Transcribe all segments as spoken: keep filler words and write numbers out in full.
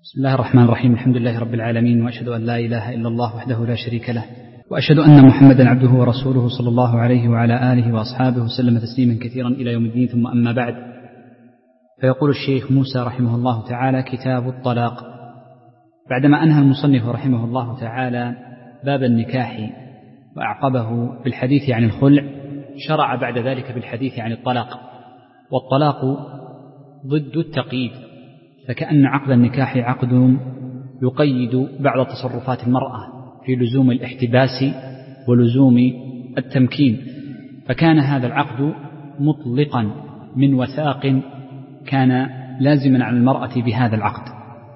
بسم الله الرحمن الرحيم. الحمد لله رب العالمين، وأشهد أن لا إله إلا الله وحده لا شريك له، وأشهد أن محمدا عبده ورسوله صلى الله عليه وعلى آله وأصحابه وسلم تسليما كثيرا إلى يوم الدين. ثم أما بعد، فيقول الشيخ موسى رحمه الله تعالى: كتاب الطلاق. بعدما أنهى المصنف رحمه الله تعالى باب النكاح وأعقبه بالحديث عن الخلع، شرع بعد ذلك بالحديث عن الطلاق. والطلاق ضد التقييد، فكأن عقد النكاح عقد يقيد بعض تصرفات المرأة في لزوم الاحتباس ولزوم التمكين، فكان هذا العقد مطلقا من وثاق كان لازما على المرأة بهذا العقد.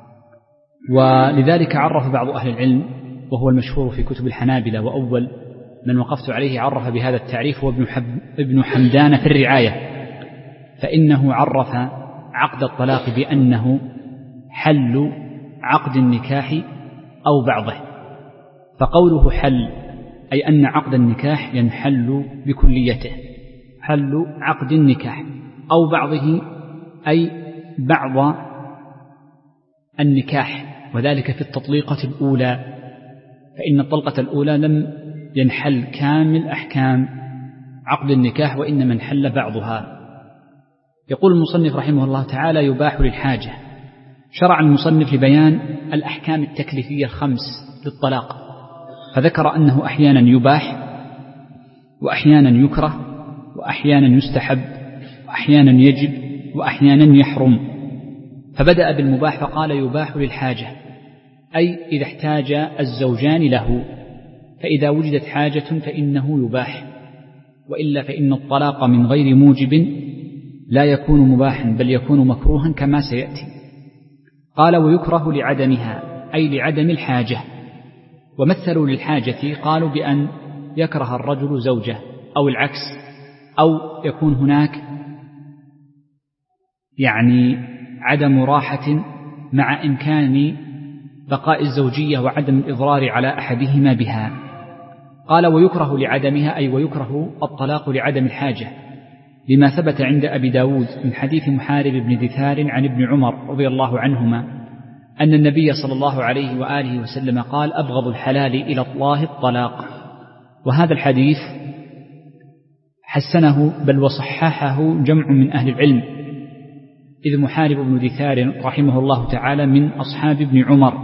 ولذلك عرف بعض أهل العلم، وهو المشهور في كتب الحنابلة، وأول من وقفت عليه عرف بهذا التعريف هو ابن, ابن حمدان في الرعاية، فإنه عرف عقد الطلاق بأنه حل عقد النكاح أو بعضه. فقوله حل أي أن عقد النكاح ينحل بكليته، حل عقد النكاح أو بعضه أي بعض النكاح، وذلك في التطليقة الأولى، فإن الطلقة الأولى لم ينحل كامل أحكام عقد النكاح، وإنما انحل بعضها. يقول المصنف رحمه الله تعالى: يباح للحاجة. شرع المصنف لبيان الأحكام التكليفية الخمس للطلاق، فذكر أنه أحيانا يباح، وأحيانا يكره، وأحيانا يستحب، وأحيانا يجب، وأحيانا يحرم. فبدأ بالمباح فقال: يباح للحاجة، أي إذا احتاج الزوجان له، فإذا وجدت حاجة فإنه يباح، وإلا فإن الطلاق من غير موجب لا يكون مباحا بل يكون مكروها كما سيأتي. قال: ويكره لعدمها، أي لعدم الحاجة. ومثلوا للحاجة قالوا بأن يكره الرجل زوجه، أو العكس، أو يكون هناك يعني عدم راحة مع إمكان بقاء الزوجية وعدم الإضرار على أحدهما بها. قال: ويكره لعدمها، أي ويكره الطلاق لعدم الحاجة، لما ثبت عند أبي داود من حديث محارب بن دثار عن ابن عمر رضي الله عنهما أن النبي صلى الله عليه وآله وسلم قال: أبغض الحلال إلى الله الطلاق. وهذا الحديث حسنه بل وصححه جمع من أهل العلم، إذ محارب بن دثار رحمه الله تعالى من أصحاب ابن عمر،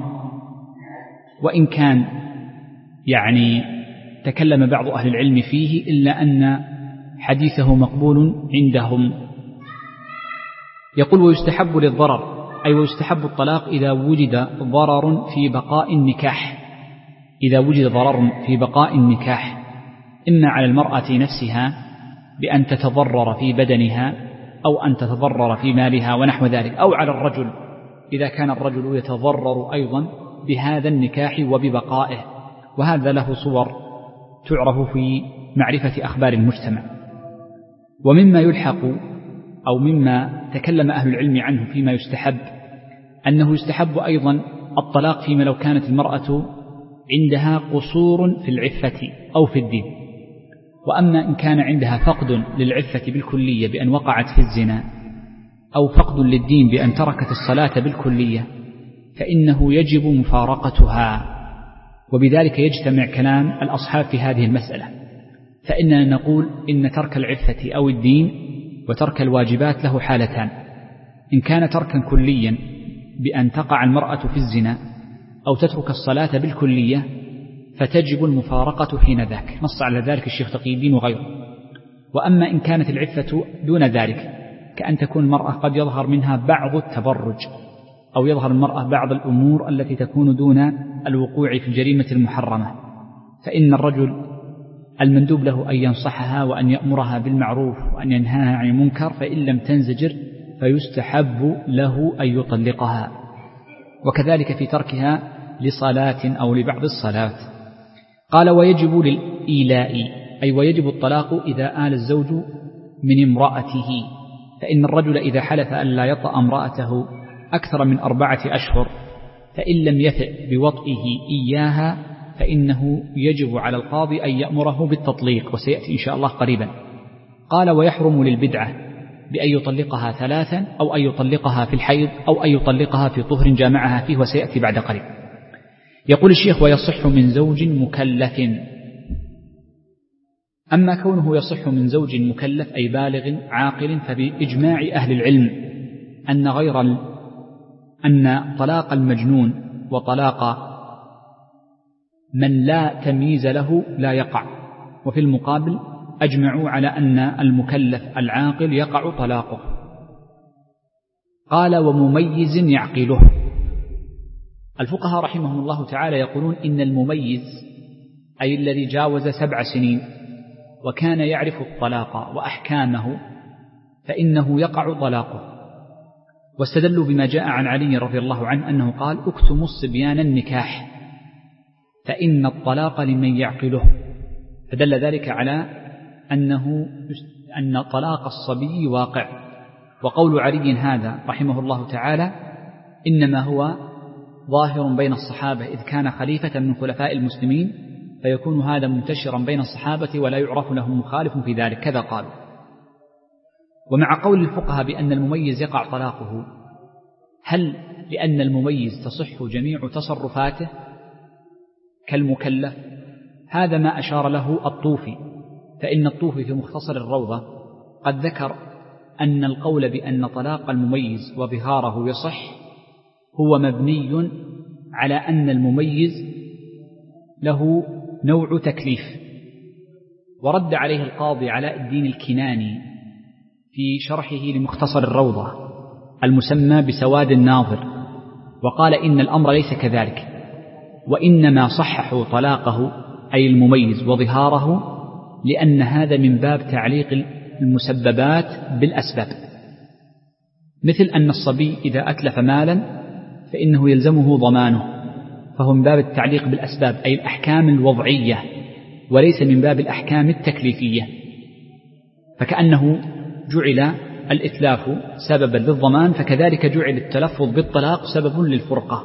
وإن كان يعني تكلم بعض أهل العلم فيه إلا أن حديثه مقبول عندهم. يقول: ويستحب للضرر، أي ويستحب الطلاق إذا وجد ضرر في بقاء النكاح، إذا وجد ضرر في بقاء النكاح، إما على المرأة نفسها بأن تتضرر في بدنها، أو أن تتضرر في مالها ونحو ذلك، أو على الرجل إذا كان الرجل يتضرر أيضا بهذا النكاح وببقائه. وهذا له صور تعرف في معرفة أخبار المجتمع. ومما يلحق أو مما تكلم أهل العلم عنه فيما يستحب أنه يستحب أيضا الطلاق فيما لو كانت المرأة عندها قصور في العفة أو في الدين. وأما إن كان عندها فقد للعفة بالكلية بأن وقعت في الزنا، أو فقد للدين بأن تركت الصلاة بالكلية، فإنه يجب مفارقتها. وبذلك يجتمع كلام الأصحاب في هذه المسألة، فإننا نقول إن ترك العفة أو الدين وترك الواجبات له حالتان: إن كان تركا كليا بأن تقع المرأة في الزنا أو تترك الصلاة بالكلية فتجب المفارقة حين ذاك، نص على ذلك الشيخ تقي الدين وغيره. وأما إن كانت العفة دون ذلك، كأن تكون المرأة قد يظهر منها بعض التبرج، أو يظهر المرأة بعض الأمور التي تكون دون الوقوع في الجريمة المحرمة، فإن الرجل المندوب له أن ينصحها وأن يأمرها بالمعروف وأن ينهاها عن المنكر، فإن لم تنزجر فيستحب له أن يطلقها. وكذلك في تركها لصلاة أو لبعض الصلاة. قال: ويجب للإيلاء، أي ويجب الطلاق إذا آل الزوج من امرأته، فإن الرجل إذا حلف أن لا يطأ امرأته أكثر من أربعة أشهر فإن لم يفئ بوطئه إياها فإنه يجب على القاضي أن يأمره بالتطليق، وسيأتي إن شاء الله قريبا. قال: ويحرم للبدعة، بأن يطلقها ثلاثا أو أن يطلقها في الحيض أو أن يطلقها في طهر جامعها فيه، وسيأتي بعد قليل. يقول الشيخ: ويصح من زوج مكلف. أما كونه يصح من زوج مكلف أي بالغ عاقل، فبإجماع أهل العلم أن غير أن طلاق المجنون وطلاق من لا تمييز له لا يقع. وفي المقابل أجمعوا على أن المكلف العاقل يقع طلاقه. قال: ومميز يعقله. الفقهاء رحمهم الله تعالى يقولون إن المميز أي الذي جاوز سبع سنين وكان يعرف الطلاق وأحكامه فإنه يقع طلاقه. واستدلوا بما جاء عن علي رضي الله عنه أنه قال: اكتموا الصبيان النكاح فإن الطلاق لمن يعقله. فدل ذلك على أنه أن طلاق الصبي واقع. وقول علي هذا رحمه الله تعالى إنما هو ظاهر بين الصحابة إذ كان خليفة من خلفاء المسلمين، فيكون هذا منتشرا بين الصحابة ولا يعرف لهم مخالف في ذلك، كذا قالوا. ومع قول الفقهاء بأن المميز يقع طلاقه، هل لأن المميز تصح جميع تصرفاته كالمكلف؟ هذا ما أشار له الطوفي، فإن الطوفي في مختصر الروضة قد ذكر أن القول بأن طلاق المميز وظهاره يصح هو مبني على أن المميز له نوع تكليف. ورد عليه القاضي علاء الدين الكناني في شرحه لمختصر الروضة المسمى بسواد الناظر، وقال إن الأمر ليس كذلك، وإنما صححوا طلاقه أي المميز وظهاره لأن هذا من باب تعليق المسببات بالأسباب، مثل أن الصبي إذا أتلف مالا فإنه يلزمه ضمانه، فهو من باب التعليق بالأسباب أي الأحكام الوضعية وليس من باب الأحكام التكليفية. فكأنه جعل الإتلاف سببا للضمان، فكذلك جعل التلفظ بالطلاق سبب للفرقة.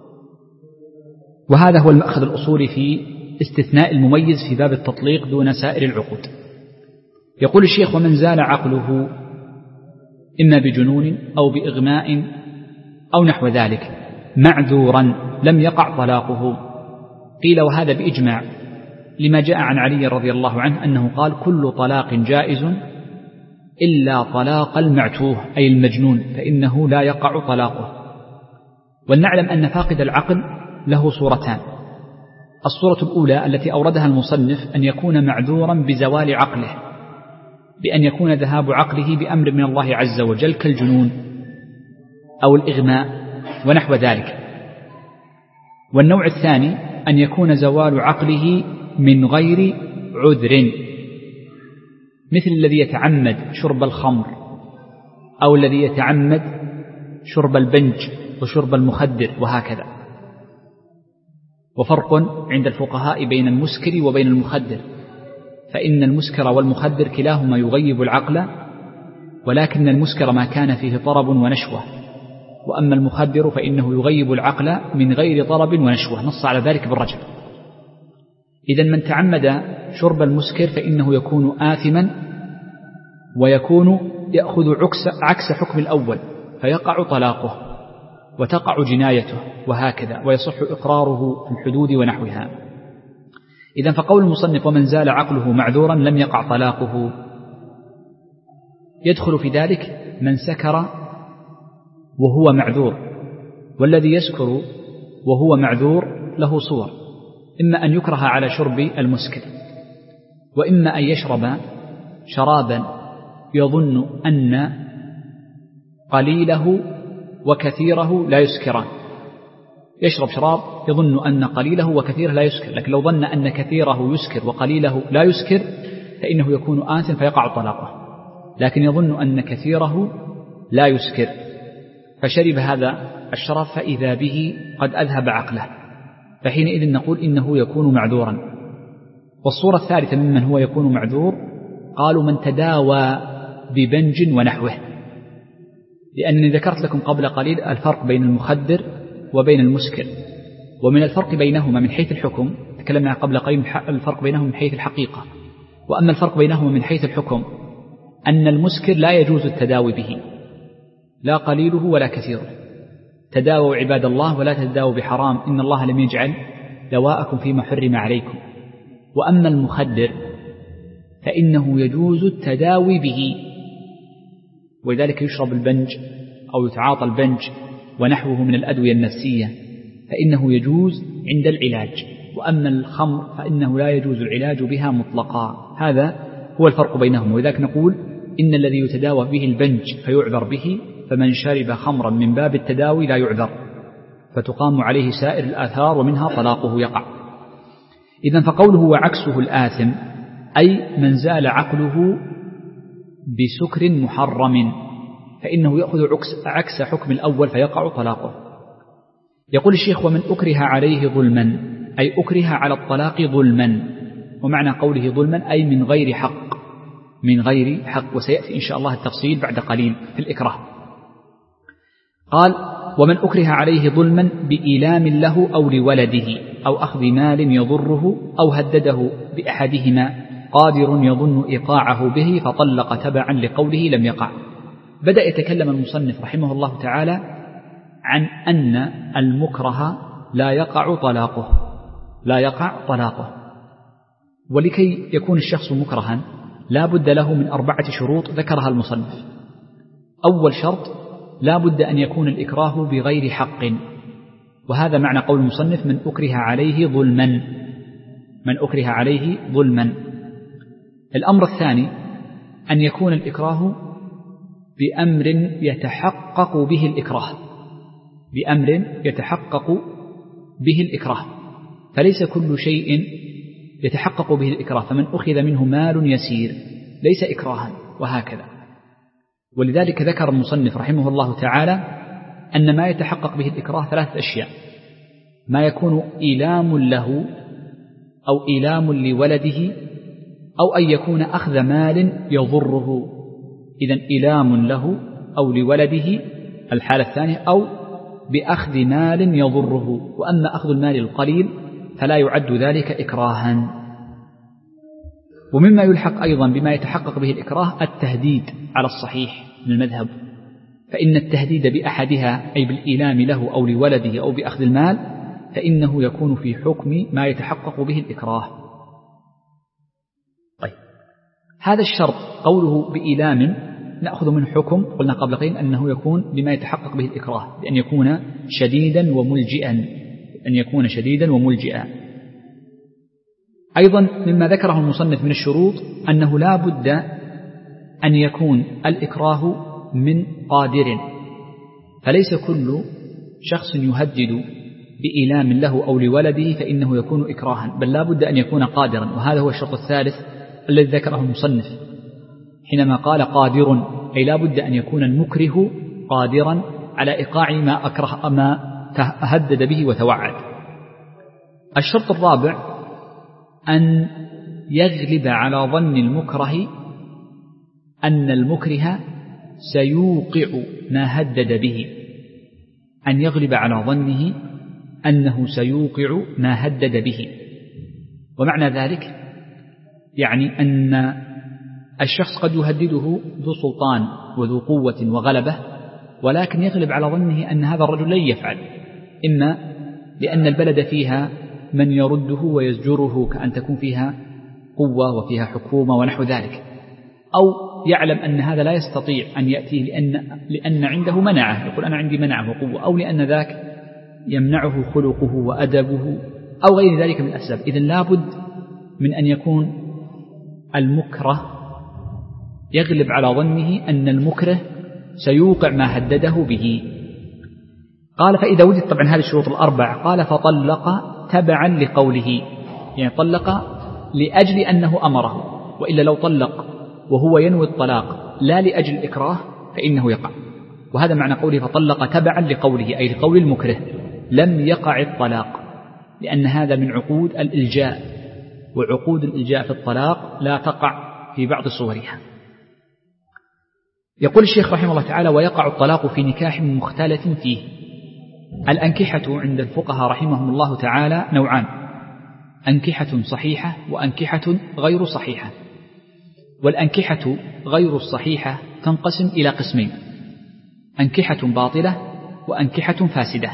وهذا هو المأخذ الأصولي في استثناء المميز في باب التطليق دون سائر العقود. يقول الشيخ: ومن زال عقله إما بجنون أو بإغماء أو نحو ذلك معذورا لم يقع طلاقه. قيل: وهذا بإجماع، لما جاء عن علي رضي الله عنه أنه قال: كل طلاق جائز إلا طلاق المعتوه أي المجنون فإنه لا يقع طلاقه. ولنعلم أن فاقد العقل له صورتان: الصورة الأولى التي أوردها المصنف أن يكون معذورا بزوال عقله، بأن يكون ذهاب عقله بأمر من الله عز وجل كالجنون أو الإغماء ونحو ذلك. والنوع الثاني أن يكون زوال عقله من غير عذر، مثل الذي يتعمد شرب الخمر أو الذي يتعمد شرب البنج وشرب المخدر وهكذا. وفرق عند الفقهاء بين المسكر وبين المخدر، فإن المسكر والمخدر كلاهما يغيب العقل، ولكن المسكر ما كان فيه طرب ونشوة، وأما المخدر فإنه يغيب العقل من غير طرب ونشوة، نص على ذلك بالرجل. إذن من تعمد شرب المسكر فإنه يكون آثما ويكون يأخذ عكس, عكس حكم الأول فيقع طلاقه وتقع جنايته وهكذا، ويصح إقراره في الحدود ونحوها. إذن فقول المصنف: ومن زال عقله معذورا لم يقع طلاقه، يدخل في ذلك من سكر وهو معذور. والذي يسكر وهو معذور له صور: إما أن يكره على شرب المسكر، وإما أن يشرب شرابا يظن أن قليله وكثيره لا يسكران. يشرب شراب يظن أن قليله وكثيره لا يسكر، لكن لو ظن أن كثيره يسكر وقليله لا يسكر فإنه يكون آثم فيقع طلاقه، لكن يظن أن كثيره لا يسكر فشرب هذا الشراب فإذا به قد أذهب عقله، فحينئذ نقول إنه يكون معذورا. والصورة الثالثة ممن هو يكون معذور قالوا من تداوى ببنج ونحوه، لأنني ذكرت لكم قبل قليل الفرق بين المخدر وبين المسكر، ومن الفرق بينهما من حيث الحكم تكلمنا قبل قليل الفرق بينهما من حيث الحقيقة، وأما الفرق بينهما من حيث الحكم أن المسكر لا يجوز التداوي به، لا قليله ولا كثيره. تداووا عباد الله ولا تتداووا بحرام، إن الله لم يجعل دواءكم فيما حرم عليكم. وأما المخدر فإنه يجوز التداوي به، ولذلك يشرب البنج أو يتعاطى البنج ونحوه من الأدوية النفسية، فإنه يجوز عند العلاج. وأما الخمر فإنه لا يجوز العلاج بها مطلقا. هذا هو الفرق بينهم. ولذلك نقول إن الذي يتداوى به البنج فيعذر به، فمن شرب خمرا من باب التداوي لا يعذر، فتقام عليه سائر الآثار ومنها طلاقه يقع. إذن فقوله وعكسه الآثم أي من زال عقله بسكر محرم، فإنه يأخذ عكس حكم الأول فيقع طلاقه. يقول الشيخ ومن أكره عليه ظلما أي أكره على الطلاق ظلما، ومعنى قوله ظلما أي من غير حق، من غير حق، وسيأتي إن شاء الله التفصيل بعد قليل في الإكراه. قال ومن أكره عليه ظلما بإيلام له أو لولده أو أخذ مال يضره أو هدده بأحدهما قادر يظن إيقاعه به فطلق تبعا لقوله لم يقع. بدأ يتكلم المصنف رحمه الله تعالى عن أن المكره لا يقع طلاقه، لا يقع طلاقه. ولكي يكون الشخص مكرها لا بد له من أربعة شروط ذكرها المصنف. أول شرط لا بد أن يكون الإكراه بغير حق، وهذا معنى قول المصنف من أكره عليه ظلما، من أكره عليه ظلما. الأمر الثاني أن يكون الإكراه بأمر يتحقق به الإكراه، بأمر يتحقق به الإكراه، فليس كل شيء يتحقق به الإكراه، فمن أخذ منه مال يسير ليس إكراها، وهكذا. ولذلك ذكر المصنف رحمه الله تعالى أن ما يتحقق به الإكراه ثلاثة أشياء: ما يكون إيلام له أو إيلام لولده أو أن يكون أخذ مال يضره. إذن إيلام له أو لولده الحالة الثانية، أو بأخذ مال يضره. وأما أخذ المال القليل فلا يعد ذلك إكراها. ومما يلحق أيضا بما يتحقق به الإكراه التهديد على الصحيح من المذهب، فإن التهديد بأحدها أي بالإيلام له أو لولده أو بأخذ المال فإنه يكون في حكم ما يتحقق به الإكراه. طيب، هذا الشرط قوله بإيلام نأخذ من حكم قلنا قبل قليل أنه يكون بما يتحقق به الإكراه، بأن يكون شديدا وملجئا، أن يكون شديدا وملجئا. أيضا مما ذكره المصنف من الشروط أنه لا بد أن يكون الإكراه من قادر، فليس كل شخص يهدد بإيلام له أو لولده فإنه يكون إكراها، بل لا بد أن يكون قادرا. وهذا هو الشرط الثالث الذي ذكره المصنف حينما قال قادر، أي لا بد أن يكون المكره قادرا على إيقاع ما أكره ما تهدد به وتوعد. الشرط الرابع أن يغلب على ظن المكره أن المكره سيوقع ما هدد به، أن يغلب على ظنه أنه سيوقع ما هدد به. ومعنى ذلك يعني أن الشخص قد يهدده ذو سلطان وذو قوة وغلبة، ولكن يغلب على ظنه أن هذا الرجل لن يفعل، إما لأن البلد فيها من يرده ويزجره كأن تكون فيها قوة وفيها حكومة ونحو ذلك، أو يعلم أن هذا لا يستطيع أن يأتيه لأن, لأن عنده منعه، يقول أنا عندي منعه وقوة، أو لأن ذاك يمنعه خلقه وأدبه أو غير ذلك من الأسباب. إذن لابد من أن يكون المكره يغلب على ظنه أن المكره سيوقع ما هدده به. قال فإذا وجد طبعا هذه الشروط الأربع، قال فطلق تبعا لقوله، يعني طلق لأجل أنه أمره، وإلا لو طلق وهو ينوي الطلاق لا لأجل الإكراه فإنه يقع. وهذا معنى قوله فطلق تبعا لقوله، أي لقول المكره لم يقع الطلاق، لأن هذا من عقود الإلجاء، وعقود الإلجاء في الطلاق لا تقع في بعض صورها. يقول الشيخ رحمه الله تعالى ويقع الطلاق في نكاح مختلف فيه. الأنكحة عند الفقهاء رحمهم الله تعالى نوعان: أنكحة صحيحة وأنكحة غير صحيحة. والأنكحة غير الصحيحة تنقسم إلى قسمين: أنكحة باطلة وأنكحة فاسدة.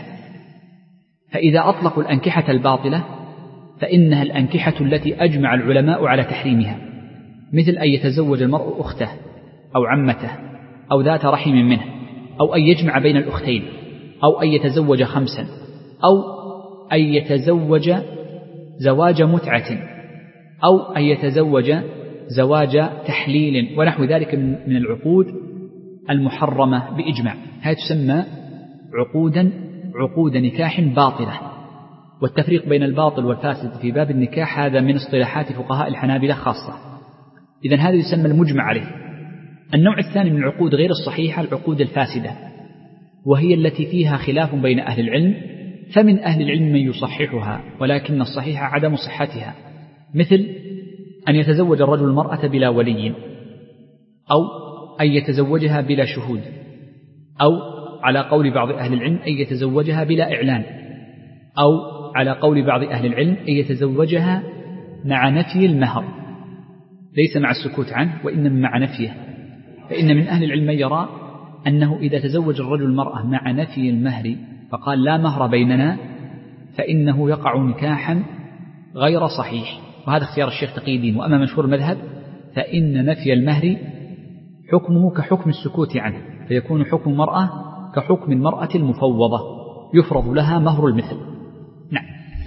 فإذا أطلقوا الأنكحة الباطلة فإنها الأنكحة التي أجمع العلماء على تحريمها، مثل أن يتزوج المرء أخته أو عمته أو ذات رحم منه، أو أن يجمع بين الأختين، أو أن يتزوج خمسا، أو أن يتزوج زواج متعة، أو أن يتزوج زواج تحليل ونحو ذلك من العقود المحرمة بإجماع. هذه تسمى عقودا عقود نكاح باطلة. والتفريق بين الباطل والفاسد في باب النكاح هذا من اصطلاحات فقهاء الحنابلة خاصة. إذن هذا يسمى المجمع عليه. النوع الثاني من العقود غير الصحيحة العقود الفاسدة، وهي التي فيها خلاف بين أهل العلم، فمن أهل العلم من يصححها ولكن الصحيح عدم صحتها، مثل أن يتزوج الرجل المرأة بلا ولي، أو أن يتزوجها بلا شهود، أو على قول بعض أهل العلم أن يتزوجها بلا إعلان، أو على قول بعض أهل العلم أن يتزوجها مع نفي المهر، ليس مع السكوت عنه وإنما مع نفيه. فإن من أهل العلم يرى أنه إذا تزوج الرجل المرأة مع نفي المهر فقال لا مهر بيننا فإنه يقع نكاحا غير صحيح، وهذا اختيار الشيخ تقي الدين. وأما مشهور المذهب فإن نفي المهر حكمه كحكم السكوت عنه، فيكون حكم المرأة كحكم المرأة المفوضة يفرض لها مهر المثل. نعم.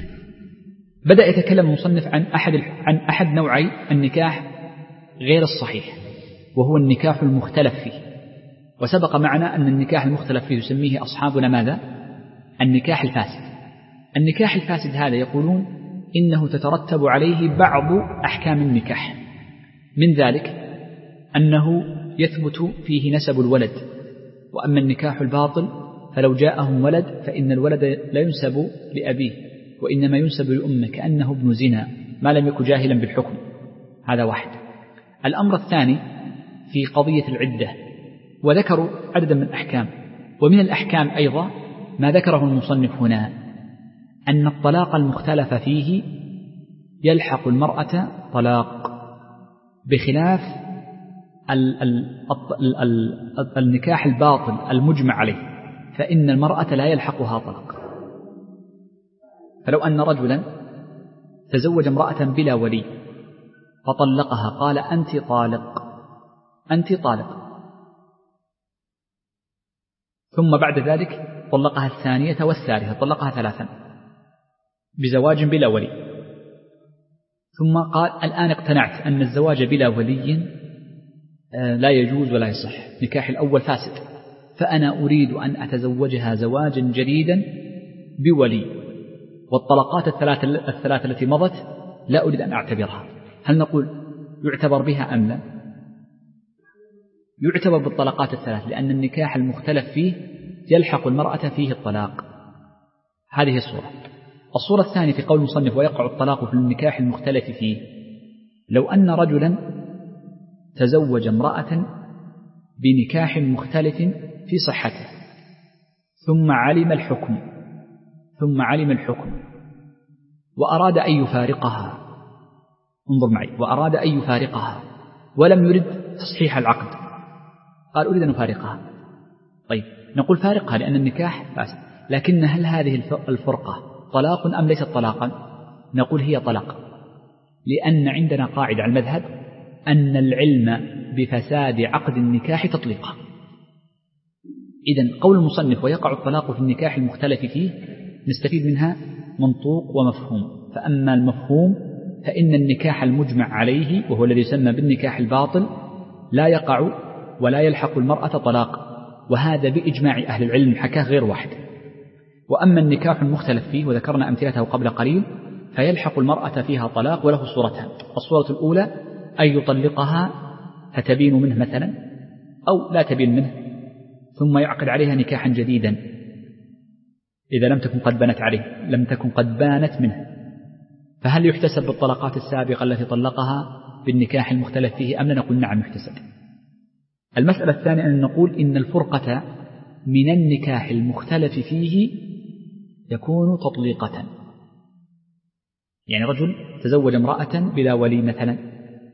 بدأ يتكلم المصنف عن أحد عن أحد نوعي النكاح غير الصحيح، وهو النكاح المختلف فيه. وسبق معنا أن النكاح المختلف فيه يسميه أصحابنا ماذا؟ النكاح الفاسد. النكاح الفاسد هذا يقولون إنه تترتب عليه بعض أحكام النكاح، من ذلك أنه يثبت فيه نسب الولد. وأما النكاح الباطل فلو جاءهم ولد فإن الولد لا ينسب لأبيه وإنما ينسب لأمه كأنه ابن زنا ما لم يكن جاهلا بالحكم. هذا واحد. الأمر الثاني في قضية العدة، وذكروا عددا من الأحكام. ومن الأحكام أيضا ما ذكره المصنف هنا، أن الطلاق المختلف فيه يلحق المرأة طلاق، بخلاف ال ال ال ال النكاح الباطل المجمع عليه، فإن المرأة لا يلحقها طلاق. فلو أن رجلا تزوج امرأة بلا ولي فطلقها قال أنت طالق أنت طالق، ثم بعد ذلك طلقها الثانية والثالثة، طلقها ثلاثا بزواج بلا ولي، ثم قال الآن اقتنعت أن الزواج بلا ولي لا يجوز ولا يصح، نكاح الأول فاسد، فأنا أريد أن أتزوجها زواجا جديدا بولي، والطلقات الثلاثة, الثلاثة التي مضت لا أريد أن أعتبرها. هل نقول يعتبر بها أم لا؟ يعتبر بالطلقات الثلاث، لأن النكاح المختلف فيه يلحق المرأة فيه الطلاق. هذه الصورة. الصورة الثانية في قول المصنف ويقع الطلاق في النكاح المختلف فيه، لو أن رجلا تزوج امرأة بنكاح مختلف في صحته ثم علم الحكم ثم علم الحكم وأراد أن يفارقها، انظر معي، وأراد أن يفارقها ولم يرد تصحيح العقد، قال أريد أن أفارقها. طيب نقول فارقها لأن النكاح فاسد، لكن هل هذه الفرقة طلاق أم ليست طلاقا؟ نقول هي طلاق، لأن عندنا قاعدة على المذهب أن العلم بفساد عقد النكاح تطليقه. إذن قول المصنف ويقع الطلاق في النكاح المختلف فيه نستفيد منها منطوق ومفهوم. فأما المفهوم فإن النكاح المجمع عليه وهو الذي يسمى بالنكاح الباطل لا يقع ولا يلحق المرأة طلاق، وهذا بإجماع أهل العلم حكاه غير واحد. وأما النكاح المختلف فيه وذكرنا أمثلته قبل قليل فيلحق المرأة فيها طلاق وله صورتان. الصورة الأولى أن يطلقها فتبين منه مثلا أو لا تبين منه ثم يعقد عليها نكاحا جديدا إذا لم تكن قد بانت عليه لم تكن قد بانت منه. فهل يحتسب بالطلقات السابقة التي طلقها بالنكاح المختلف فيه أم لا؟ نقول نعم يحتسب. المسألة الثانية أن نقول إن الفرقة من النكاح المختلف فيه يكون تطليقة، يعني رجل تزوج امرأة بلا ولي مثلا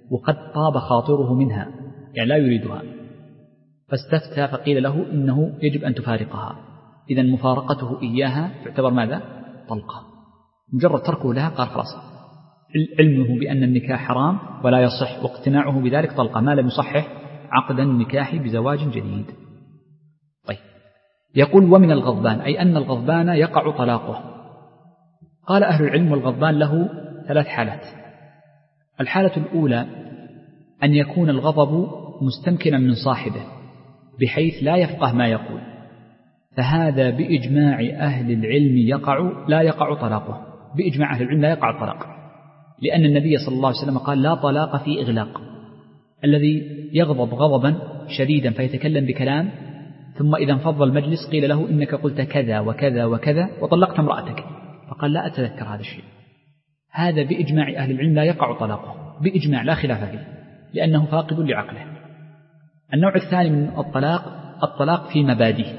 وقد طاب خاطره منها، يعني لا يريدها، فاستفتى فقيل له إنه يجب أن تفارقها، إذن مفارقته إياها تعتبر ماذا؟ طلقة. مجرد تركه لها قال خلاص، علمه بأن النكاح حرام ولا يصح واقتناعه بذلك طلقة، ما لم يصحح عقد النكاح بزواج جديد. طيب، يقول ومن الغضبان، أي أن الغضبان يقع طلاقه. قال أهل العلم والغضبان له ثلاث حالات. الحالة الأولى أن يكون الغضب مستمكنا من صاحبه بحيث لا يفقه ما يقول، فهذا بإجماع أهل العلم يقع لا يقع طلاقه، بإجماع أهل العلم لا يقع الطلاق، لأن النبي صلى الله عليه وسلم قال لا طلاق في إغلاق. الذي يغضب غضبا شديدا فيتكلم بكلام ثم إذا انفض المجلس قيل له إنك قلت كذا وكذا وكذا وطلقت امرأتك، فقال لا أتذكر هذا الشيء، هذا بإجماع أهل العلم لا يقع طلاقه، بإجماع لا خلاف فيه، لأنه فاقد لعقله. النوع الثاني من الطلاق الطلاق في مبادئه،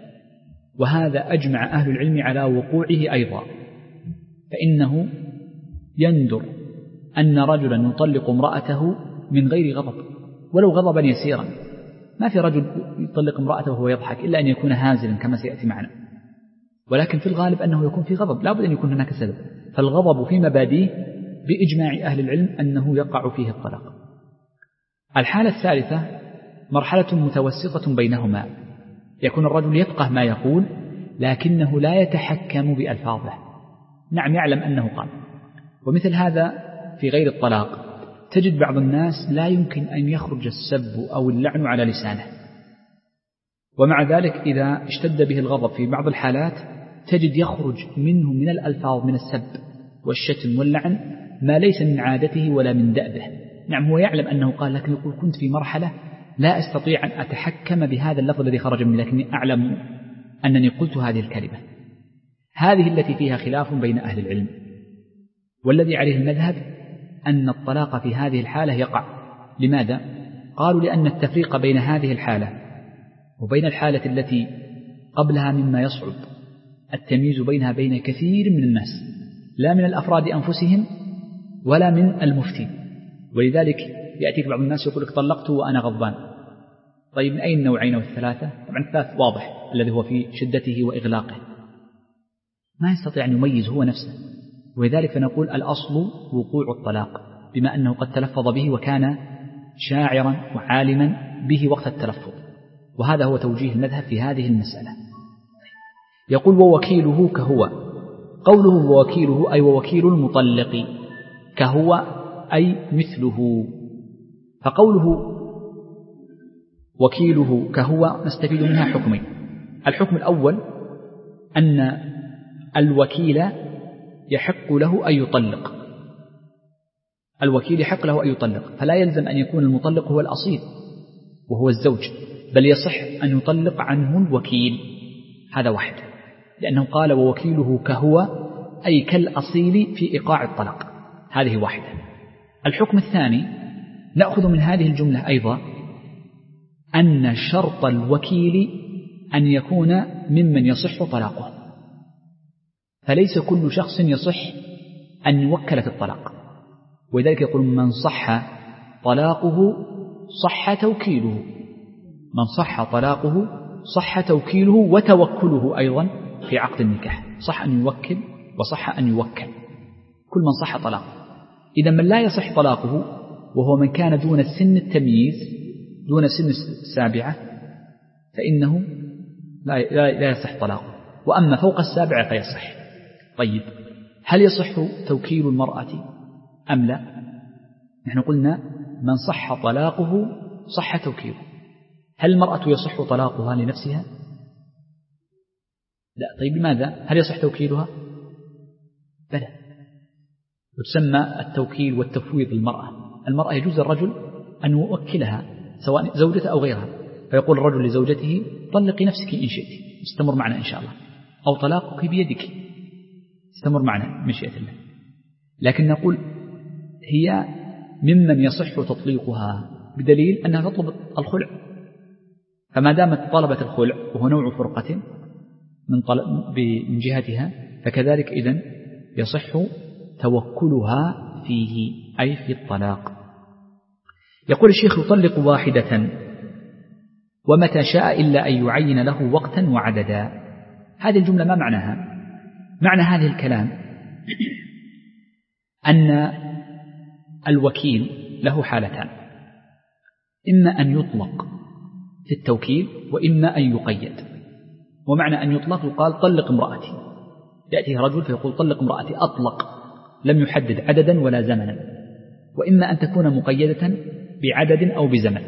وهذا أجمع أهل العلم على وقوعه أيضا، فإنه يندر أن رجلا يطلق امرأته من غير غضب ولو غضبا يسيرا. ما في رجل يطلق امرأته وهو يضحك إلا أن يكون هازلا كما سيأتي معنا، ولكن في الغالب أنه يكون في غضب، لا بد أن يكون هناك سبب. فالغضب في مبادئه بإجماع أهل العلم أنه يقع فيه الطلاق. الحالة الثالثة مرحلة متوسطة بينهما، يكون الرجل يفقه ما يقول لكنه لا يتحكم بألفاظه، نعم يعلم أنه قال. ومثل هذا في غير الطلاق تجد بعض الناس لا يمكن أن يخرج السب أو اللعن على لسانه، ومع ذلك إذا اشتد به الغضب في بعض الحالات تجد يخرج منه من الألفاظ من السب والشتم واللعن ما ليس من عادته ولا من دأبه. نعم هو يعلم أنه قال، لكن يقول كنت في مرحلة لا أستطيع أن أتحكم بهذا اللفظ الذي خرج مني، لكني أعلم أنني قلت هذه الكلمة. هذه التي فيها خلاف بين أهل العلم، والذي عليه المذهب أن الطلاق في هذه الحالة يقع. لماذا؟ قالوا لأن التفريق بين هذه الحالة وبين الحالة التي قبلها مما يصعب التمييز بينها بين كثير من الناس، لا من الأفراد أنفسهم ولا من المفتي. ولذلك يأتيك بعض الناس يقول لك طلقت وأنا غضبان. طيب من أي النوعين والثلاثة؟ طبعا الثلاث واضح الذي هو في شدته وإغلاقه، ما يستطيع أن يميز هو نفسه. ولذلك فنقول الأصل وقوع الطلاق بما أنه قد تلفظ به وكان شاعرا وعالما به وقت التلفظ، وهذا هو توجيه المذهب في هذه المسألة. يقول ووكيله كهو، قوله ووكيله أي ووكيل المطلق، كهو أي مثله. فقوله وكيله كهو نستفيد منها حكمين. الحكم الأول أن الوكيل يحق له أن يطلق، الوكيل يحق له أن يطلق، فلا يلزم أن يكون المطلق هو الأصيل وهو الزوج، بل يصح أن يطلق عنه الوكيل. هذا واحد، لأنه قال ووكيله كهو أي كالأصيل في إيقاع الطلاق، هذه واحدة. الحكم الثاني نأخذ من هذه الجملة أيضا أن شرط الوكيل أن يكون ممن يصح طلاقه، فليس كل شخص يصح أن يوكل في الطلاق. ولذلك يقول من صح طلاقه صح توكيله، من صح طلاقه صح توكيله وتوكله أيضا في عقد النكاح، صح أن يوكل وصح أن يوكل، كل من صح طلاقه. إذا من لا يصح طلاقه وهو من كان دون سن التمييز، دون سن السابعة، فإنه لا لا يصح طلاقه، وأما فوق السابعة فيصح. طيب هل يصح توكيل المرأة أم لا؟ نحن قلنا من صح طلاقه صح توكيله. هل المرأة يصح طلاقها لنفسها؟ لا. طيب لماذا؟ هل يصح توكيلها؟ بلى. وتسمى التوكيل والتفويض المرأة. المرأة يجوز الرجل أن يوكلها سواء زوجته أو غيرها، فيقول الرجل لزوجته طلقي نفسك إن شئت استمر معنا إن شاء الله، أو طلاقك بيدك استمر معنا من شئة الله. لكن نقول هي ممن يصح تطليقها بدليل أنها تطلب الخلع، فما دامت طلبت الخلع وهو نوع فرقة من, طلب من جهتها، فكذلك إذن يصح توكلها فيه أي في الطلاق. يقول الشيخ: يطلق واحدة ومتى شاء إلا أن يعين له وقتا وعددا. هذه الجملة ما معناها؟ معنى هذه الكلام أن الوكيل له حالتان: إما أن يطلق في التوكيل وإما أن يقيد. ومعنى أن يطلق يقال طلق امرأتي، يأتيه رجل فيقول طلق امرأتي، أطلق، لم يحدد عددا ولا زمنا. وإما أن تكون مقيدة بعدد أو بزمن،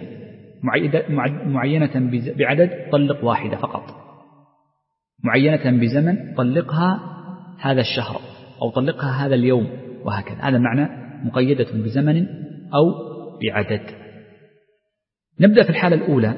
معينة بعدد طلق واحدة فقط، معينة بزمن طلقها هذا الشهر أو طلقها هذا اليوم، وهكذا. هذا معنى مقيدة بزمن أو بعدد. نبدأ في الحالة الأولى،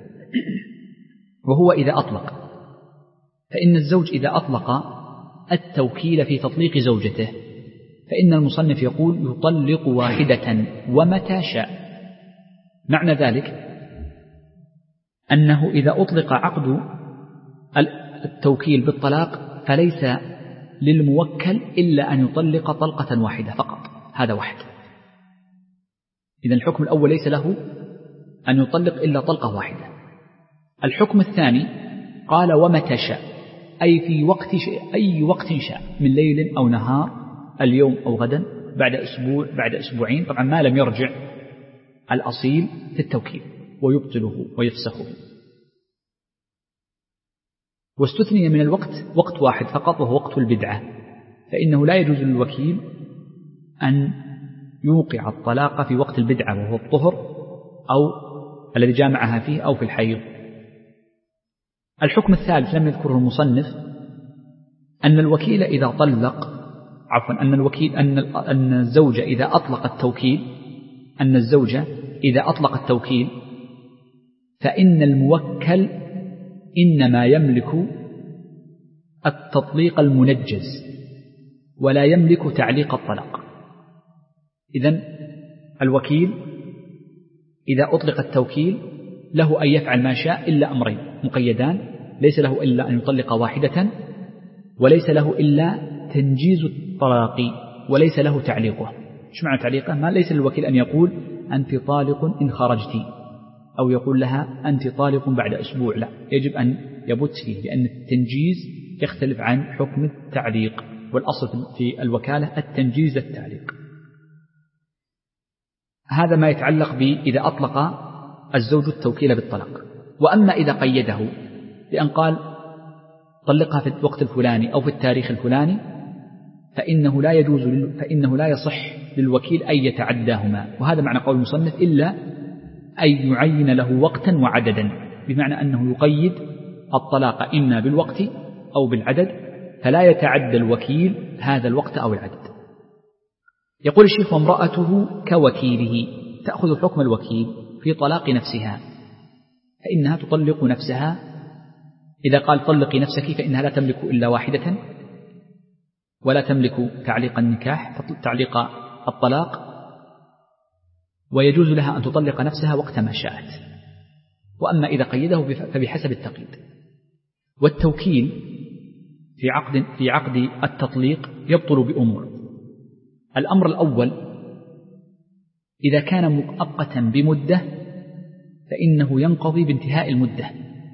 وهو إذا أطلق. فإن الزوج إذا أطلق التوكيل في تطليق زوجته فإن المصنف يقول: يطلق واحدة ومتى شاء. معنى ذلك أنه إذا أطلق عقد التوكيل بالطلاق فليس للموكل إلا أن يطلق طلقة واحدة فقط، هذا واحد. إذن الحكم الأول ليس له أن يطلق إلا طلقة واحدة. الحكم الثاني قال: ومتى شاء، أي في وقت شاء، أي وقت شاء، من ليل أو نهار، اليوم أو غدا، بعد أسبوع، بعد أسبوعين، طبعا ما لم يرجع الأصيل في التوكيل ويبطله ويفسخه. واستثني من الوقت وقت واحد فقط، وهو وقت البدعة، فإنه لا يجوز للوكيل أن يوقع الطلاق في وقت البدعة، وهو الطهر أو الذي جامعها فيه أو في الحيض. الحكم الثالث لم يذكره المصنف، أن الوكيل إذا طلق عفوا أن الوكيل أن أن الزوجة إذا أطلق التوكيل أن الزوجة إذا أطلق التوكيل فإن الموكل إنما يملك التطليق المنجز ولا يملك تعليق الطلاق. إذن الوكيل إذا أطلق التوكيل له أن يفعل ما شاء إلا أمرين مقيدان: ليس له إلا أن يطلق واحدة، وليس له إلا تنجيز الطلاق، وليس له تعليقه. إيش معنى تعليقه؟ ما ليس للوكيل أن يقول أنت طالق إن خرجتي، أو يقول لها أنت طالق بعد أسبوع، لا، يجب أن يبت فيه، لأن التنجيز يختلف عن حكم التعليق، والأصل في الوكالة التنجيز التعليق. هذا ما يتعلق بإذا أطلق الزوج التوكيل بالطلاق. وأما إذا قيده بأن قال طلقها في الوقت الفلاني أو في التاريخ الفلاني فإنه لا يجوز فإنه لا يصح للوكيل أن يتعداهما. وهذا معنى قول المصنف: إلا أن يعين له وقتا وعددا، بمعنى أنه يقيد الطلاق إما بالوقت أو بالعدد، فلا يتعدى الوكيل هذا الوقت أو العدد. يقول الشيخ: وامرأته كوكيله، تأخذ حكم الوكيل في طلاق نفسها، فإنها تطلق نفسها. إذا قال طلقي نفسك فإنها لا تملك إلا واحدة، ولا تملك تعليق النكاح تعليق الطلاق، ويجوز لها أن تطلق نفسها وقت ما شاءت. وأما إذا قيده فبحسب التقييد. والتوكيل في عقد في عقد التطليق يبطل بأمور. الأمر الأول: إذا كان مؤقتا بمدة فإنه ينقضي بانتهاء المدة،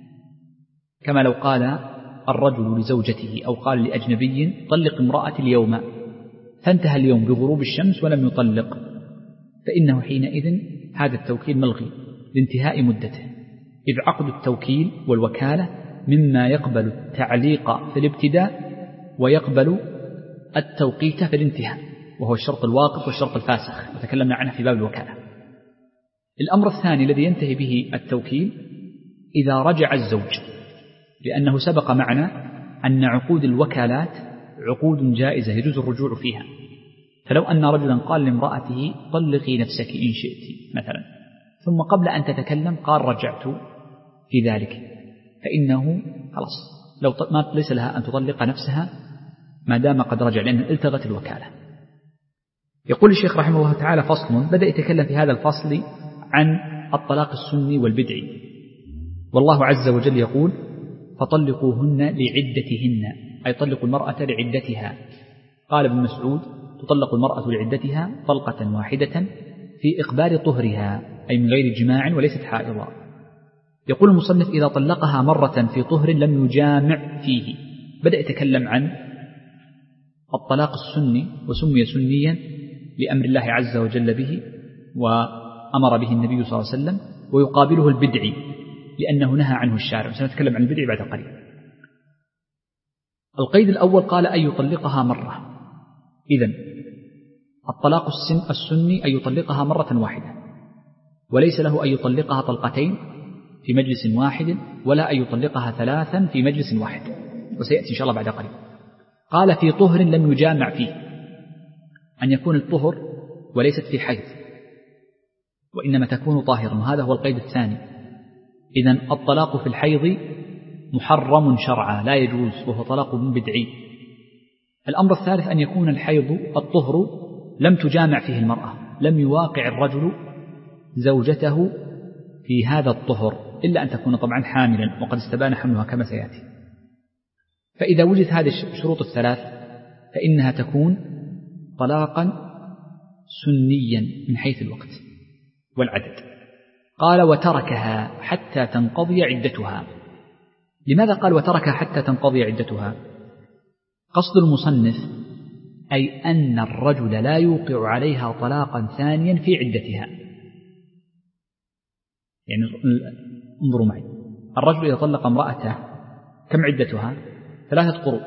كما لو قال الرجل لزوجته أو قال لأجنبي طلق امرأتي اليوم، فانتهى اليوم بغروب الشمس ولم يطلق، فإنه حينئذ هذا التوكيل ملغي لانتهاء مدته، إذ عقد التوكيل والوكالة مما يقبل التعليق في الابتداء ويقبل التوقيت في الانتهاء، وهو الشرط الواقف والشرط الفاسخ، وتكلمنا عنه في باب الوكالة. الأمر الثاني الذي ينتهي به التوكيل إذا رجع الزوج، لأنه سبق معنا أن عقود الوكالات عقود جائزة يجوز الرجوع فيها. فلو أن رجلا قال لامرأته طلقي نفسك إن شئت مثلا، ثم قبل أن تتكلم قال رجعت في ذلك، فإنه خلاص لو ما ليس لها أن تطلق نفسها ما دام قد رجع، لأن التغت الوكالة. يقول الشيخ رحمه الله تعالى: فصل. بدأ يتكلم في هذا الفصل عن الطلاق السني والبدعي. والله عز وجل يقول: فطلقوهن لعدتهن، أي طلقوا المرأة لعدتها. قال ابن مسعود: تطلق المرأة لعدتها طلقة واحدة في إقبال طهرها، أي من غير جماع وليست حائضا. يقول المصنف إذا طلقها مرة في طهر لم يجامع فيه. بدأ يتكلم عن الطلاق السني، وسمي سنيا لأمر الله عز وجل به وأمر به النبي صلى الله عليه وسلم، ويقابله البدعي لأنه نهى عنه الشارع، سنتكلم عن البدعي بعد قليل. القيد الأول قال أن يطلقها مرة. إذن الطلاق السن السني أن يطلقها مرة واحدة، وليس له أن يطلقها طلقتين في مجلس واحد، ولا أن يطلقها ثلاثا في مجلس واحد، وسيأتي إن شاء الله بعد قليل. قال في طهر لم يجامع فيه، أن يكون الطهر وليست في حيض، وإنما تكون طاهرا، وهذا هو القيد الثاني. إذن الطلاق في الحيض محرم شرعا لا يجوز، وهو طلاق بدعي. الأمر الثالث أن يكون الحيض الطهر لم تجامع فيه المرأة، لم يواقع الرجل زوجته في هذا الطهر، إلا أن تكون طبعا حاملا، وقد استبان حملها كما سيأتي. فإذا وجد هذه الشروط الثلاث فإنها تكون طلاقا سنيا من حيث الوقت والعدد. قال وتركها حتى تنقضي عدتها. لماذا قال وتركها حتى تنقضي عدتها؟ قصد المصنف أي أن الرجل لا يوقع عليها طلاقا ثانيا في عدتها. يعني انظروا معي، الرجل إذا طلق امرأته كم عدتها؟ ثلاثة قروء.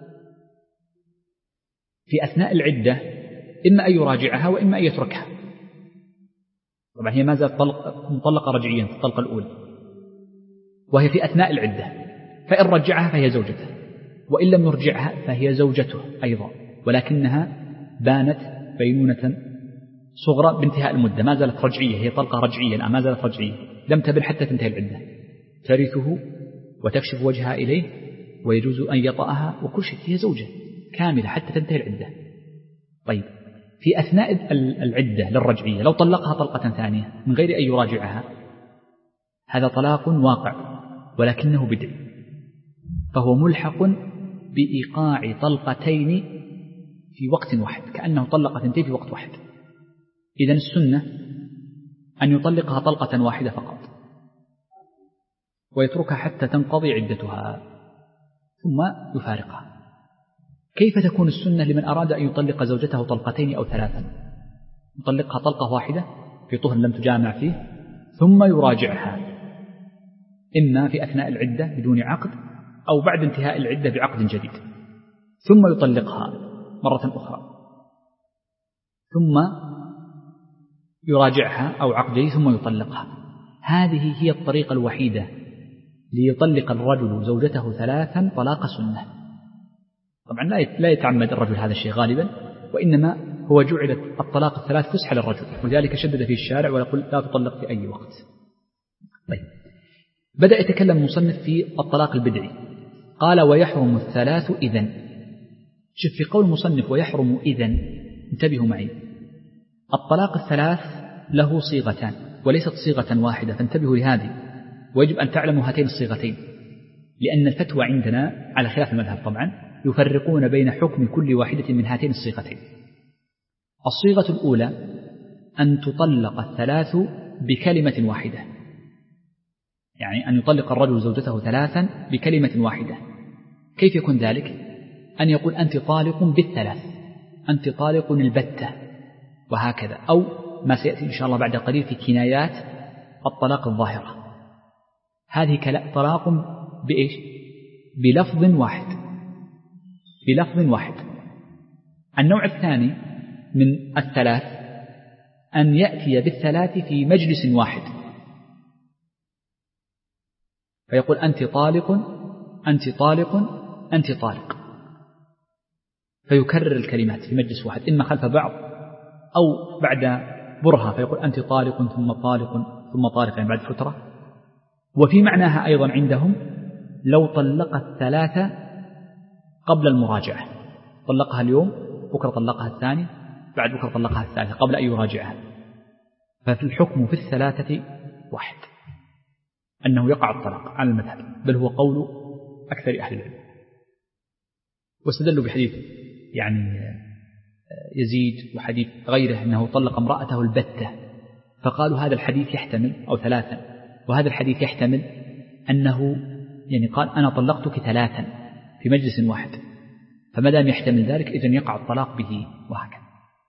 في أثناء العدة إما أن يراجعها وإما أن يتركها. طبعا هي ما زالت مطلقة رجعيا في الطلقة الأولى، وهي في أثناء العدة، فإن رجعها فهي زوجته، وإن لم يرجعها فهي زوجته أيضا، ولكنها بانت بينونة صغرى بانتهاء المدة، ما زالت رجعية، هي طلقة رجعية الآن، ما زالت رجعية، لم تبن حتى تنتهي العدة، ترثه وتكشف وجهها إليه ويجوز أن يطأها وكل شيء، هي زوجة كاملة حتى تنتهي العدة. طيب في أثناء العدة للرجعية لو طلقها طلقة ثانية من غير أن يراجعها، هذا طلاق واقع ولكنه بدعي، فهو ملحق بإيقاع طلقتين في وقت واحد، كأنه طلق ثنتين في وقت واحد. إذن السنة أن يطلقها طلقة واحدة فقط ويتركها حتى تنقضي عدتها ثم يفارقها. كيف تكون السنة لمن أراد أن يطلق زوجته طلقتين أو ثلاثا؟ يطلقها طلقة واحدة في طهر لم تجامع فيه، ثم يراجعها إما في أثناء العدة بدون عقد أو بعد انتهاء العدة بعقد جديد، ثم يطلقها مرة أخرى، ثم يراجعها أو عقد جديد ثم يطلقها. هذه هي الطريقة الوحيدة ليطلق الرجل زوجته ثلاثا طلاق سنة. طبعا لا يتعمد الرجل هذا الشيء غالبا، وإنما هو جعل الطلاق الثلاث فسحة للرجل، ولذلك شدد فيه الشارع ويقول لا تطلق في أي وقت. طيب بدأ يتكلم المصنف في الطلاق البدعي. قال ويحرم الثلاث إذن. شوف في قول المصنف ويحرم إذن، انتبهوا معي، الطلاق الثلاث له صيغتان وليست صيغة واحدة، فانتبهوا لهذه، ويجب أن تعلموا هاتين الصيغتين، لأن الفتوى عندنا على خلاف المذهب طبعا يفرقون بين حكم كل واحدة من هاتين الصيغتين. الصيغة الأولى أن تطلق الثلاث بكلمة واحدة، يعني أن يطلق الرجل زوجته ثلاثا بكلمة واحدة. كيف يكون ذلك؟ أن يقول أنت طالق بالثلاث، أنت طالق البتة، وهكذا، أو ما سيأتي إن شاء الله بعد قليل في كنايات الطلاق الظاهرة. هذه طلاق بإيش؟ بلفظ واحد، بلفظ واحد. النوع الثاني من الثلاث أن يأتي بالثلاث في مجلس واحد، فيقول أنت طالق أنت طالق أنت طالق، فيكرر الكلمات في مجلس واحد، إما خلف بعض أو بعد برهة، فيقول أنت طالق ثم طالق ثم طالق، يعني بعد فترة. وفي معناها أيضا عندهم لو طلق الثلاثة قبل المراجعة، طلقها اليوم بكرة طلقها الثاني بعد بكرة طلقها الثالثة قبل أن يراجعها، ففي الحكم في الثلاثة واحد، أنه يقع الطلاق على المذهب، بل هو قول أكثر أهل العلم. واستدلوا بحديث يعني يزيد وحديث غيره أنه طلق امرأته البتة، فقالوا هذا الحديث يحتمل أو ثلاثا، وهذا الحديث يحتمل أنه يعني قال أنا طلقتك ثلاثا في مجلس واحد، فما دام يحتمل ذلك إذن يقع الطلاق به وهكذا.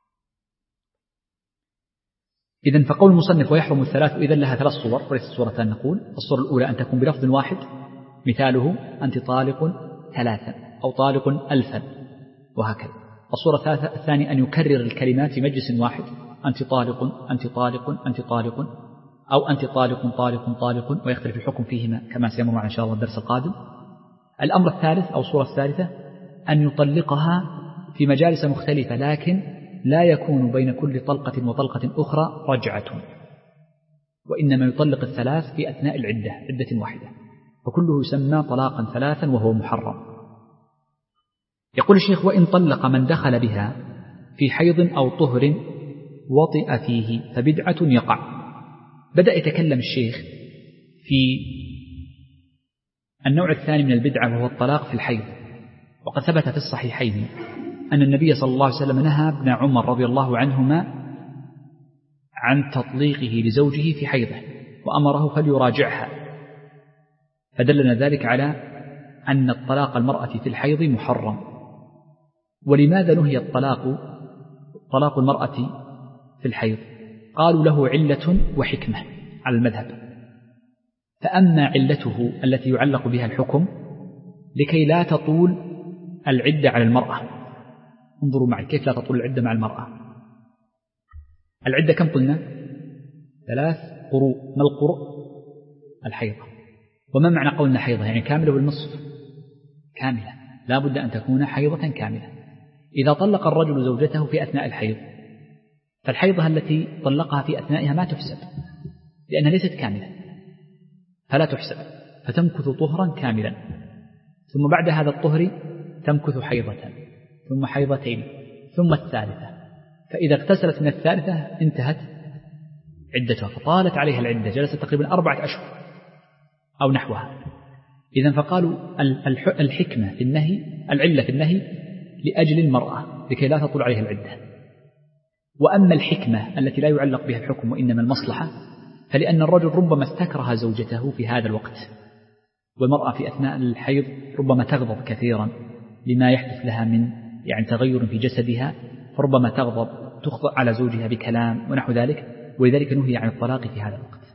إذن فقول المصنف ويحرم الثلاث إذن لها ثلاث صور وليست صورتان. نقول الصورة الأولى أن تكون بلفظ واحد، مثاله أنت طالق ثلاثا أو طالق ألفا وهكذا. الصورة الثانية أن يكرر الكلمات في مجلس واحد، أنت طالق أنت طالق أنت طالق، أو أنت طالق طالق طالق، ويختلف الحكم فيهما كما سيمر معنا إن شاء الله الدرس القادم. الأمر الثالث أو الصورة الثالثة أن يطلقها في مجالس مختلفة، لكن لا يكون بين كل طلقة وطلقة أخرى رجعة، وإنما يطلق الثلاث في أثناء العدة، عدة واحدة، فكله يسمى طلاقا ثلاثا وهو محرم. يقول الشيخ وإن طلق من دخل بها في حيض أو طهر وطئ فيه فبدعة يقع. بدأ يتكلم الشيخ في النوع الثاني من البدعة وهو الطلاق في الحيض. وقد ثبت في الصحيحين أن النبي صلى الله عليه وسلم نهى ابن عمر رضي الله عنهما عن تطليقه لزوجه في حيضه وأمره فليراجعها، فدلنا ذلك على أن الطلاق المرأة في الحيض محرم. ولماذا نهي الطلاق طلاق المرأة في الحيض؟ قالوا له علة وحكمة على المذهب. فأما علته التي يعلق بها الحكم لكي لا تطول العدة على المرأة. انظروا معي كيف لا تطول العدة مع المرأة. العدة كم قلنا؟ ثلاث قروء. ما القروء؟ الحيضة. وما معنى قولنا حيضة؟ يعني كاملة والنصف؟ كاملة، لا بد أن تكون حيضة كاملة. إذا طلق الرجل زوجته في أثناء الحيض فالحيضة التي طلقها في أثنائها ما تحسب، لأنها ليست كاملة فلا تحسب، فتمكث طهرا كاملا، ثم بعد هذا الطهر تمكث حيضة، ثم حيضتين، ثم الثالثة. فإذا اغتسلت من الثالثة انتهت عدتها، فطالت عليها العدة، جلست تقريبا أربعة أشهر أو نحوها. إذن فقالوا الحكمة في النهي، العلة في النهي لأجل المرأة لكي لا تطول عليها العدة. وأما الحكمة التي لا يعلق بها الحكم وإنما المصلحة، فلأن الرجل ربما استكره زوجته في هذا الوقت، والمرأة في أثناء الحيض ربما تغضب كثيرا لما يحدث لها من يعني تغير في جسدها، فربما تغضب تخطئ على زوجها بكلام ونحو ذلك، ولذلك نهي عن الطلاق في هذا الوقت.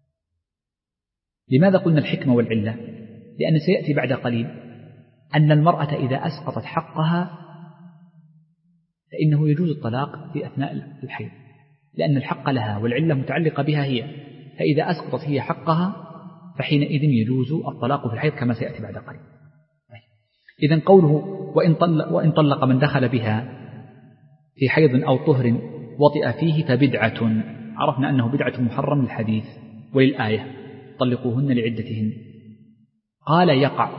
لماذا قلنا الحكمة والعلة؟ لأن سيأتي بعد قليل أن المرأة إذا أسقطت حقها فإنه يجوز الطلاق في أثناء الحيض، لأن الحق لها والعلة متعلقة بها هي، فإذا أسقطت هي حقها فحينئذ يجوز الطلاق في الحيض كما سيأتي بعد قليل. إذن قوله وإن طلق, وإن طلق من دخل بها في حيض أو طهر وطئ فيه فبدعة، عرفنا أنه بدعة محرم للحديث وللآية طلقوهن لعدتهن. قال يقع،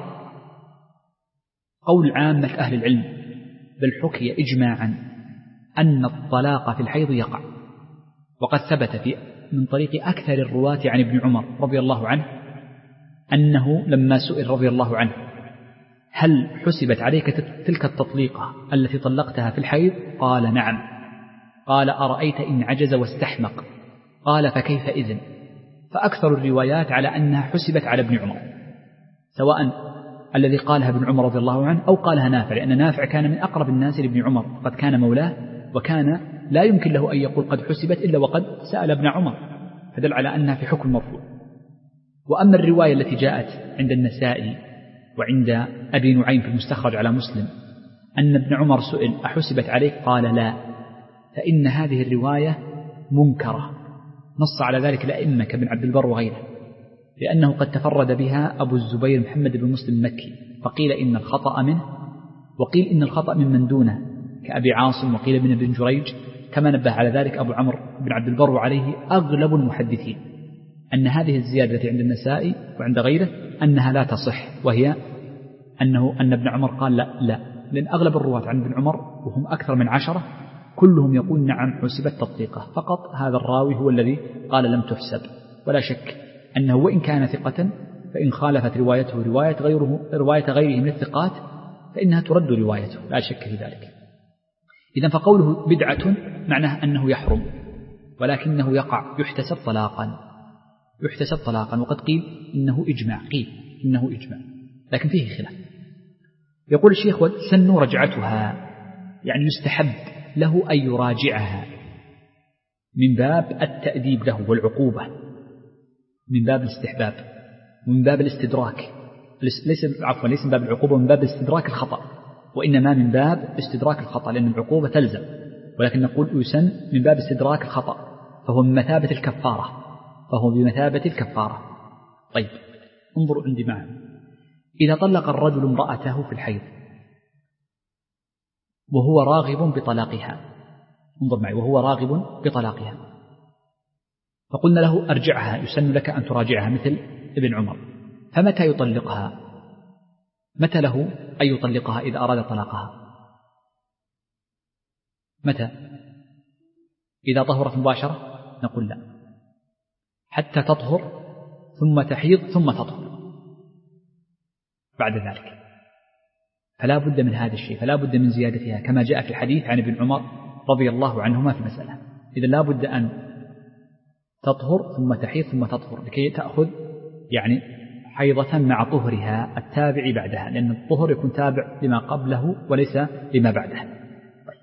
قول عامة أهل العلم بل حكي إجماعا أن الطلاق في الحيض يقع. وقد ثبت في من طريق أكثر الرواة عن ابن عمر رضي الله عنه أنه لما سئل رضي الله عنه هل حسبت عليك تلك التطليقة التي طلقتها في الحيض؟ قال نعم. قال أرأيت إن عجز واستحمق؟ قال فكيف إذن؟ فأكثر الروايات على أنها حسبت على ابن عمر، سواء الذي قالها ابن عمر رضي الله عنه أو قالها نافع، لأن نافع كان من أقرب الناس لابن عمر، قد كان مولاه وكان لا يمكن له أن يقول قد حسبت إلا وقد سأل ابن عمر، فدل على أنها في حكم مرفوع. وأما الرواية التي جاءت عند النسائي وعند أبي نعيم في المستخرج على مسلم أن ابن عمر سئل أحسبت عليك؟ قال لا، فإن هذه الرواية منكرة، نص على ذلك الأئمة كابن عبد البر وغيره، لأنه قد تفرد بها أبو الزبير محمد بن مسلم المكي، فقيل إن الخطأ منه، وقيل إن الخطأ من من دونه كأبي عاصم، وقيل من ابن جريج، كما نبه على ذلك أبو عمرو بن عبد البر وعليه أغلب المحدثين، أن هذه الزيادة التي عند النسائي وعند غيره أنها لا تصح، وهي أنه أن ابن عمر قال لا لا، لأن أغلب الرواة عن ابن عمر وهم أكثر من عشرة كلهم يقول نعم حسبت تطليقه، فقط هذا الراوي هو الذي قال لم تحسب. ولا شك أنه وإن كان ثقة فإن خالفت روايته رواية غيره رواية غيره من الثقات فإنها ترد روايته، لا شك في ذلك. إذن فقوله بدعة معناه أنه يحرم، ولكنه يقع يحتسب طلاقا يحتسب طلاقا وقد قيل إنه إجماع قيل إنه إجماع لكن فيه خلاف. يقول الشيخ والسن رجعتها يعني يستحب له أن يراجعها من باب التأديب له والعقوبة من باب الاستحباب ومن باب الاستدراك ليس عفوا ليس من باب العقوبة من باب استدراك الخطأ وإنما من باب استدراك الخطأ لأن العقوبة تلزم ولكن نقول يسن من باب استدراك الخطأ فهو من مثابة الكفارة فهو بمثابة الكفارة. طيب انظروا عندي معا إذا طلق الرجل امرأته في الحيض وهو راغب بطلاقها انظر معي وهو راغب بطلاقها فقلنا له أرجعها يسن لك أن تراجعها مثل ابن عمر فمتى يطلقها متى له أن يطلقها إذا أراد طلاقها متى إذا طهرت مباشرة نقول لا حتى تطهر ثم تحيض ثم تطهر بعد ذلك فلا بد من هذا الشيء فلا بد من زيادتها كما جاء في الحديث عن ابن عمر رضي الله عنهما في المسألة إذا لا بد أن تطهر ثم تحيض ثم تطهر لكي تأخذ يعني حيضة مع طهرها التابع بعدها لأن الطهر يكون تابع لما قبله وليس لما بعده. طيب.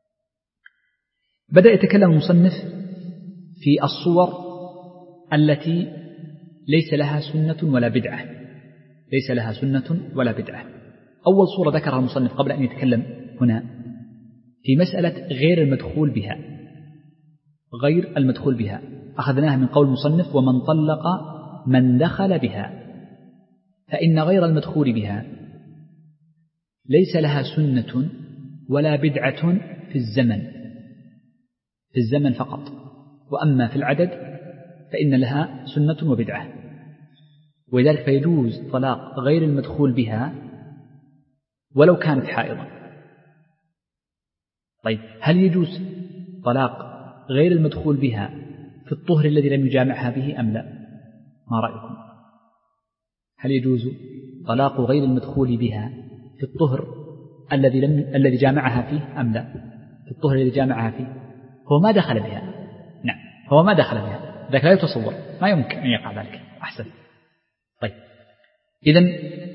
بدأ يتكلم المصنف في الصور التي ليس لها سنة ولا بدعة ليس لها سنة ولا بدعة. أول صورة ذكرها المصنف قبل أن يتكلم هنا في مسألة غير المدخول بها غير المدخول بها أخذناها من قول المصنف ومن طلق من دخل بها فإن غير المدخول بها ليس لها سنة ولا بدعة في الزمن في الزمن فقط وأما في العدد فإن لها سنة وبدعة ولذلك فيجوز طلاق غير المدخول بها ولو كانت حائضا. طيب هل يجوز طلاق غير المدخول بها في الطهر الذي لم يجامعها به أم لا؟ ما رأيكم؟ هل يجوز طلاق غير المدخول بها في الطهر الذي لم الذي جامعها فيه أم لا؟ في الطهر الذي جامعها فيه هو ما دخل بها نعم هو ما دخل بها ذلك لا يتصور ما يمكن أن يقع ذلك أحسن. طيب إذن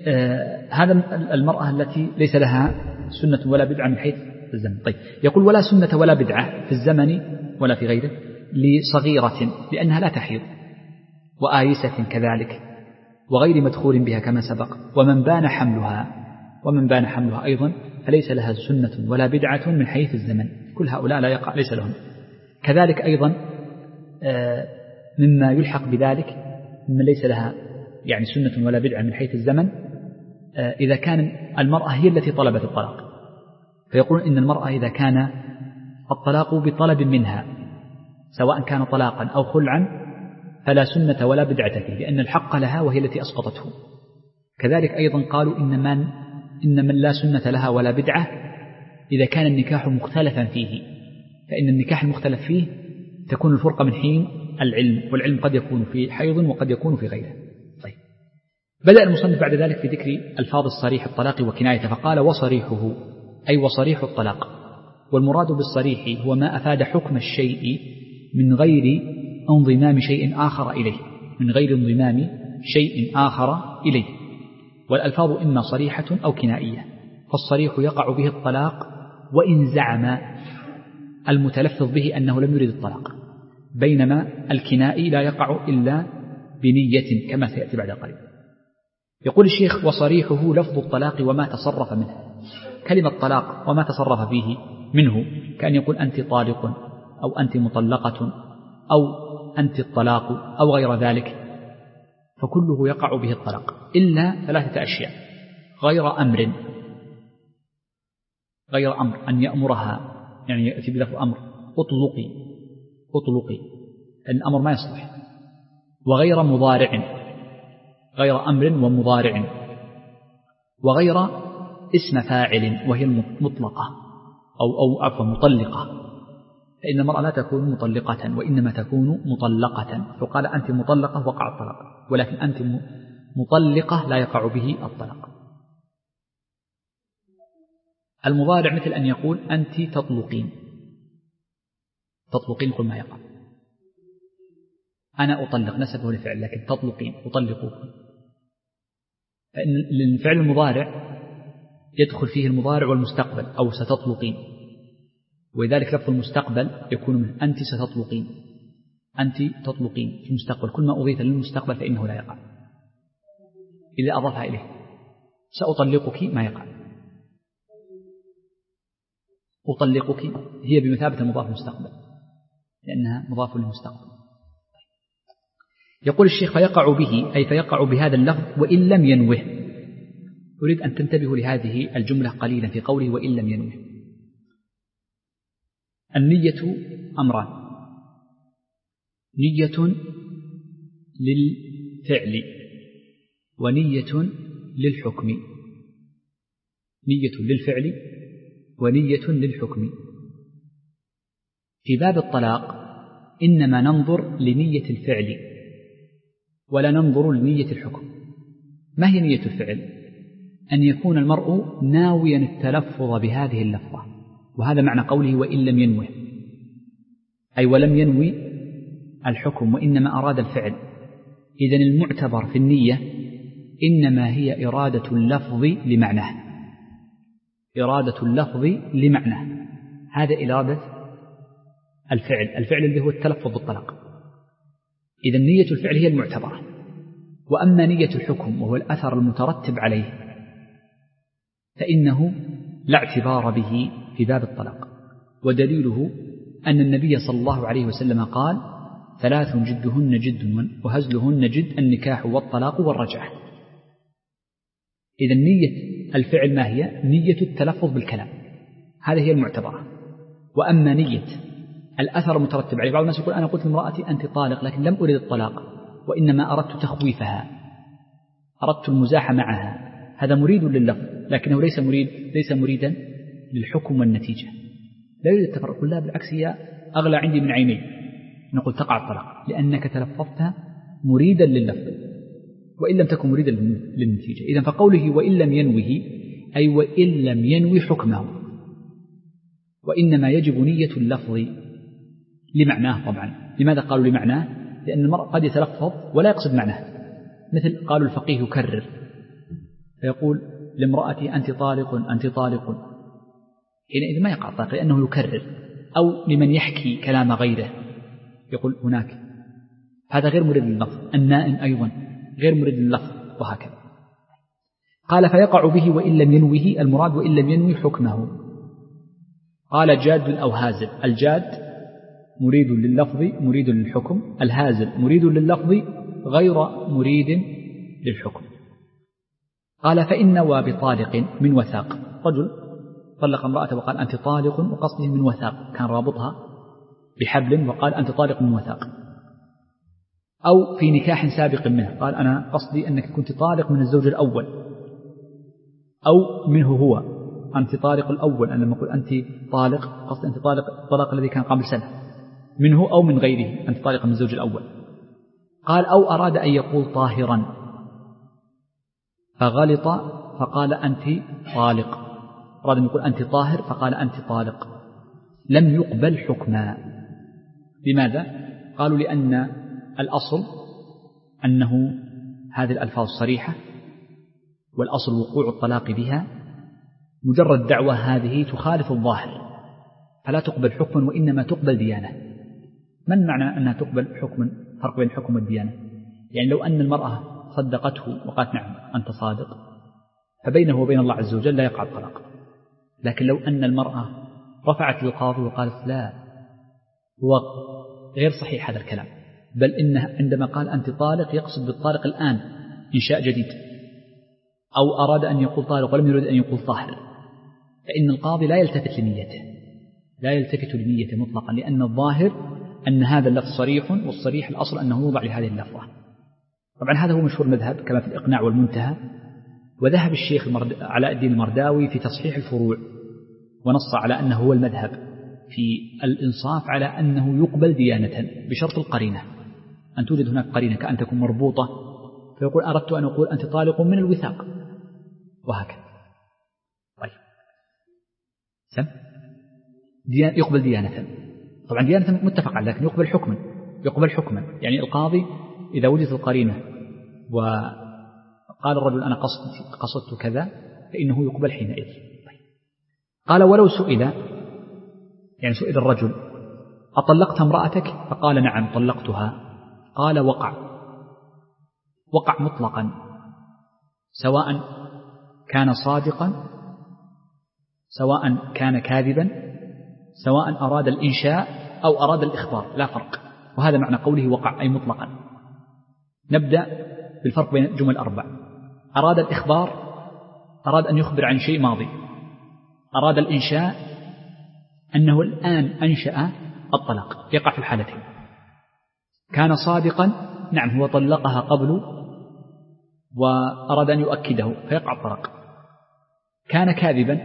آه هذا المرأة التي ليس لها سنة ولا بدعة من حيث الزمن. طيب يقول ولا سنة ولا بدعة في الزمن ولا في غيره لصغيرة لأنها لا تحيض وآيسة كذلك وغير مدخول بها كما سبق ومن بان حملها ومن بان حملها أيضا فليس لها سنة ولا بدعة من حيث الزمن كل هؤلاء لا يقع ليس لهم. كذلك أيضا آه مما يلحق بذلك مما ليس لها يعني سنة ولا بدعة من حيث الزمن آه إذا كان المرأة هي التي طلبت الطلاق فيقول إن المرأة إذا كان الطلاق بطلب منها سواء كان طلاقا أو خلعا فلا سنة ولا بدعة فيه لأن الحق لها وهي التي أسقطته. كذلك أيضا قالوا إن من, إن من لا سنة لها ولا بدعة إذا كان النكاح مختلفا فيه فإن النكاح المختلف فيه تكون الفرقة من حين العلم والعلم قد يكون في حيض وقد يكون في غيره. طيب بدأ المصنف بعد ذلك في ذكر ألفاظ الصريح الطلاق وكنايته فقال وصريحه أي وصريح الطلاق والمراد بالصريح هو ما أفاد حكم الشيء من غير انضمام شيء آخر إليه من غير انضمام شيء آخر إليه والألفاظ إما صريحة أو كنائية فالصريح يقع به الطلاق وإن زعم المتلفظ به أنه لم يريد الطلاق بينما الكنائي لا يقع إلا بنية كما سيأتي بعد قليل. يقول الشيخ وصريحه لفظ الطلاق وما تصرف منه كلمة طلاق وما تصرف فيه منه كأن يقول أنت طالق أو أنت مطلقة أو أنت الطلاق أو غير ذلك فكله يقع به الطلاق إلا ثلاثة أشياء غير أمر غير أمر أن يأمرها يعني يأتي بلفظ أمر أطلقي أطلقي الأمر ما يصلح وغير مضارع غير أمر ومضارع وغير اسم فاعل وهي المطلقة أو أو عفوا مطلقة فإن المرأة لا تكون مطلقة وإنما تكون مطلقة فقال أنت مطلقة وقع الطلاق ولكن أنت مطلقة لا يقع به الطلاق. المضارع مثل أن يقول أنت تطلقين تطلقين كل ما يقع أنا أطلق نسبه لفعل، لكن تطلقين أطلقوك، فإن الفعل المضارع يدخل فيه المضارع والمستقبل أو ستطلقين، ولذلك لفظ المستقبل يكون من أنت ستطلقين، أنت تطلقين في المستقبل. كل ما أضيف للمستقبل فإنه لا يقع. إذا أضافها إليه سأطلقك ما يقع. أطلقك هي بمثابة المضاف للمستقبل لأنها مضاف للمستقبل. يقول الشيخ فيقع به أي فيقع بهذا اللفظ وإن لم ينوه. أريد أن تنتبهوا لهذه الجملة قليلا في قوله وإن لم ينوه. النية أمران: نية للفعل ونية للحكم. نية للفعل ونية للحكم. في باب الطلاق إنما ننظر لنية الفعل ولا ننظر لنية الحكم. ما هي نية الفعل؟ أن يكون المرء ناويا التلفظ بهذه اللفظة، وهذا معنى قوله وإن لم ينوه، أي ولم ينوي الحكم وإنما أراد الفعل. إذن المعتبر في النية إنما هي إرادة اللفظ لمعناه، إرادة اللفظ لمعناه، هذا إرادة الفعل. الفعل اللي هو التلفظ بالطلاق. إذن نية الفعل هي المعتبرة. وأما نية الحكم وهو الأثر المترتب عليه فإنه لا اعتبار به في باب الطلاق. ودليله أن النبي صلى الله عليه وسلم قال: ثلاث جدهن جد وهزلهن جد، النكاح والطلاق والرجعة. إذن نية الفعل ما هي؟ نية التلفظ بالكلام، هذه هي المعتبرة. وأما نية الأثر المترتب عليه، بعض الناس يقول أنا قلت لامرأتي أنت طالق لكن لم أريد الطلاق وإنما أردت تخويفها، أردت المزاح معها، هذا مريد لللفظ لكنه ليس مريد ليس مريدا للحكم والنتيجة. لا يريد التفرق، لا بالعكس هي أغلى عندي من عيني، نقول تقع الطلاق لأنك تلفظتها مريدا لللفظ وإن لم تكن مريدا للنتيجة. إذن فقوله وإن لم ينوه أي وإن لم ينوي حكمه، وإنما يجب نية اللفظ لمعناه. طبعا لماذا قالوا لمعناه؟ لأن المرء قد يتلفظ ولا يقصد معناه، مثل قالوا الفقيه يكرر فيقول لامرأتي أنت طالق أنت طالق، حينئذ ما يقع الطلاق لأنه يكرر. أو لمن يحكي كلام غيره يقول هناك، هذا غير مريد لللفظ. النائم أيضا غير مريد لللفظ، وهكذا. قال فيقع به وإن لم ينوه، المراد وإن لم ينوي حكمه. قال جاد أو هازل. الجاد مريد لللفظ مريد للحكم، الهازل مريد لللفظ غير مريد للحكم. قال فإن نوى بطالق من وثاق، رجل طلق امرأته وقال أنت طالق وقصده من وثاق، كان رابطها بحبل وقال أنت طالق من وثاق. أو في نكاح سابق منه قال أنا قصدي أنك كنت طالق من الزوج الأول، أو منه هو أنت طالق الأول، أنا لما أقول أنت طالق قصد أنت طالق الطلاق الذي كان قبل سنة، منه أو من غيره أنت طالق من الزوج الأول. قال أو أراد أن يقول طاهرا فغلط فقال أنت طالق، أراد أن يقول أنت طاهر فقال أنت طالق، لم يقبل حكما. لماذا؟ قالوا لأن الأصل أنه هذه الألفاظ صريحة، والأصل وقوع الطلاق بها، مجرد دعوة هذه تخالف الظاهر فلا تقبل حكما وإنما تقبل ديانة. من معنى أنها تقبل حكما؟ فرق بين الحكم والديانة. يعني لو أن المرأة صدقته وقالت نعم أنت صادق فبينه وبين الله عز وجل لا يقع الطلاق. لكن لو أن المرأة رفعت للقاضي وقالت لا هو غير صحيح هذا الكلام، بل إنه عندما قال أنت طالق يقصد بالطالق الآن إنشاء جديد، أو أراد أن يقول طالق ولم يريد أن يقول طاهر، فإن القاضي لا يلتفت لنيته، لا يلتفت لنيته مطلقا، لأن الظاهر أن هذا اللفظ صريح، والصريح الأصل أنه يوضع لهذه اللفظة. طبعا هذا هو مشهور المذهب كما في الإقناع والمنتهى. وذهب الشيخ علاء الدين المرداوي في تصحيح الفروع ونص على أنه هو المذهب في الإنصاف على أنه يقبل ديانة بشرط القرينة، أن توجد هناك قرينة كأن تكون مربوطة، فيقول أردت أن أقول أنت طالق من الوثاق، وهكذا. طيب سم يقبل ديانة، طبعا ديانة متفق عليه لكن يقبل حكما، يقبل حكما. يعني القاضي إذا وجدت القرينة وقال الرجل أنا قصدت, قصدت كذا فإنه يقبل حينئذ. قال ولو سئل، يعني سئل الرجل أطلقت امرأتك؟ فقال نعم طلقتها. قال وقع، وقع مطلقا، سواء كان صادقا سواء كان كاذبا، سواء أراد الإنشاء أو أراد الإخبار، لا فرق. وهذا معنى قوله وقع أي مطلقا. نبدأ بالفرق بين الجمل الأربع. أراد الإخبار، أراد أن يخبر عن شيء ماضي. أراد الإنشاء، أنه الآن أنشأ الطلاق، يقع في الحالتين. كان صادقا، نعم هو طلقها قبل وأراد أن يؤكده فيقع الطلاق. كان كاذبا،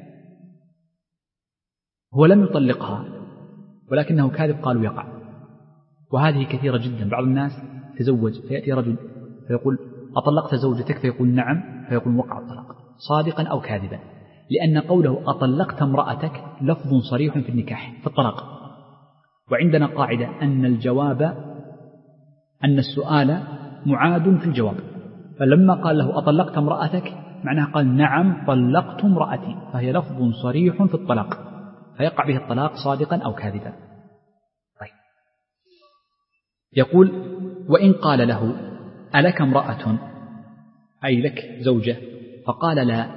هو لم يطلقها ولكنه كاذب، قالوا يقع. وهذه كثيرة جدا. بعض الناس تزوج فيأتي رجل فيقول أطلقت زوجتك؟ فيقول نعم، فيقول وقع الطلاق، صادقا أو كاذبا. لأن قوله أطلقت امرأتك لفظ صريح في النكاح في الطلاق. وعندنا قاعدة أن الجواب أن السؤال معاد في الجواب. فلما قال له أطلقت امرأتك معناه قال نعم طلقت امرأتي، فهي لفظ صريح في الطلاق، فيقع به الطلاق صادقا أو كاذبا. طيب. يقول وإن قال له ألك امرأة، أي لك زوجة، فقال لا،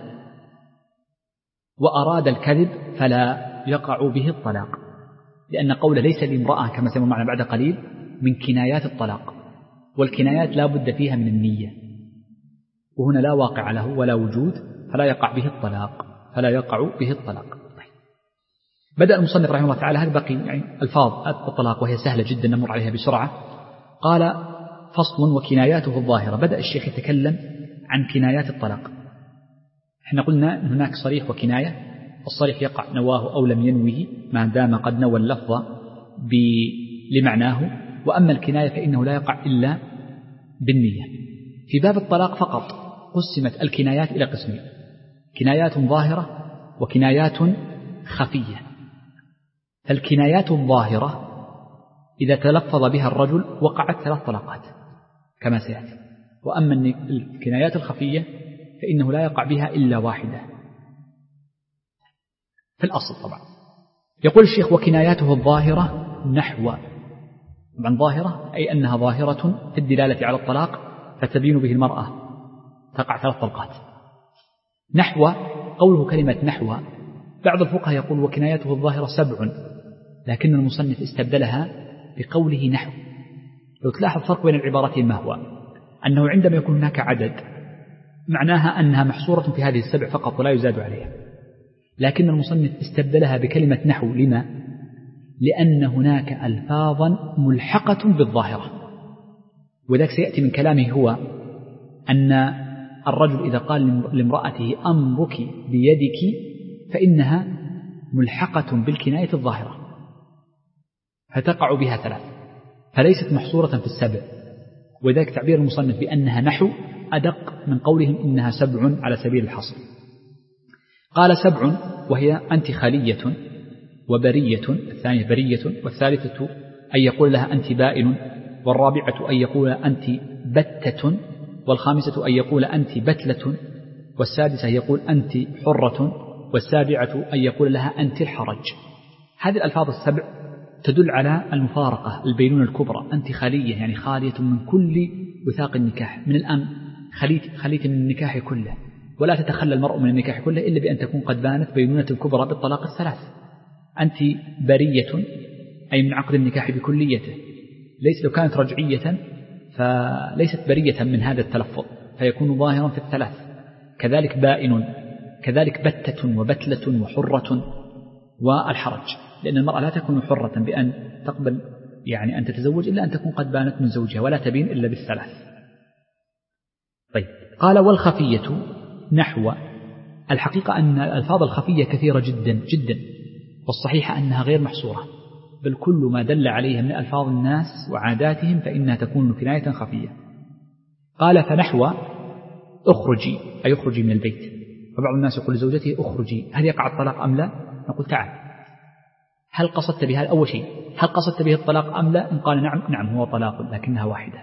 وأراد الكذب فلا يقع به الطلاق، لأن قول ليس لامرأة كما سيما معنا بعد قليل من كنايات الطلاق، والكنايات لا بد فيها من النية، وهنا لا واقع له ولا وجود، فلا يقع به الطلاق فلا يقع به الطلاق. طيب. بدأ المصنف رحمه الله تعالى، هذا بقي يعني ألفاظ الطلاق وهي سهلة جدا نمر عليها بسرعة. قال فصل وكناياته الظاهرة. بدأ الشيخ يتكلم عن كنايات الطلاق. احنا قلنا هناك صريح وكناية. الصريح يقع نواه أو لم ينوه ما دام قد نوى اللفظ لمعناه، وأما الكناية فإنه لا يقع إلا بالنية. في باب الطلاق فقط قسمت الكنايات إلى قسمين: كنايات ظاهرة وكنايات خفية. فالكنايات الظاهرة إذا تلفظ بها الرجل وقعت ثلاث طلقات كما سيأتي، وأما الكنايات الخفية فإنه لا يقع بها إلا واحدة في الأصل طبعا. يقول الشيخ وكناياته الظاهرة نحو، طبعا ظاهرة أي أنها ظاهرة في الدلالة على الطلاق فتبين به المرأة، تقع ثلاث طلقات. نحو، قوله كلمة نحو، بعض الفقهاء يقول وكناياته الظاهرة سبع، لكن المصنف استبدلها بقوله نحو. لو تلاحظ فرق بين العبارتين ما هو؟ أنه عندما يكون هناك عدد معناها أنها محصورة في هذه السبع فقط ولا يزاد عليها، لكن المصنف استبدلها بكلمة نحو. لما؟ لأن هناك ألفاظا ملحقة بالظاهرة، وذلك سيأتي من كلامه هو أن الرجل إذا قال لامرأته أمرك بيدك فإنها ملحقة بالكناية الظاهرة فتقع بها ثلاث، فليست محصورة في السبع. وذلك تعبير المصنف بأنها نحو أدق من قولهم إنها سبع على سبيل الحصر. قال سبع وهي أنت خالية وبرية، الثانية برية، والثالثة أن يقول لها أنت بائن، والرابعة أن يقول أنت بتة، والخامسة أن يقول أنت بتلة، والسادسة يقول أنت حرة، والسابعة أن يقول لها أنت الحرج. هذه الألفاظ السبع تدل على المفارقة، البينونة الكبرى. أنت خالية يعني خالية من كل وثاق النكاح، من الآن خليت, خليت من النكاح كله، ولا تتخلى المرء من النكاح كله إلا بأن تكون قد بانت بينونة الكبرى بالطلاق الثلاث. أنت برية أي من عقد النكاح بكليته، ليس لو كانت رجعية فليست برية من هذا التلفظ فيكون ظاهرا في الثلاث. كذلك بائن، كذلك بتة وبتلة وحرة والحرج، لأن المرأة لا تكون حرة بأن تقبل يعني أن تتزوج إلا أن تكون قد بانت من زوجها، ولا تبين إلا بالثلاث. طيب. قال والخفية نحو، الحقيقة أن الألفاظ الخفية كثيرة جدا جدا، والصحيح أنها غير محصورة، بل كل ما دل عليها من ألفاظ الناس وعاداتهم فإنها تكون كناية خفية. قال فنحو أخرجي أي أخرجي من البيت، فبعض الناس يقول لزوجته أخرجي، هل يقع الطلاق أم لا؟ نقول تعال، هل قصدت بها أول شيء هل قصدت به الطلاق أم لا؟ إن قال نعم نعم هو طلاق لكنها واحدة.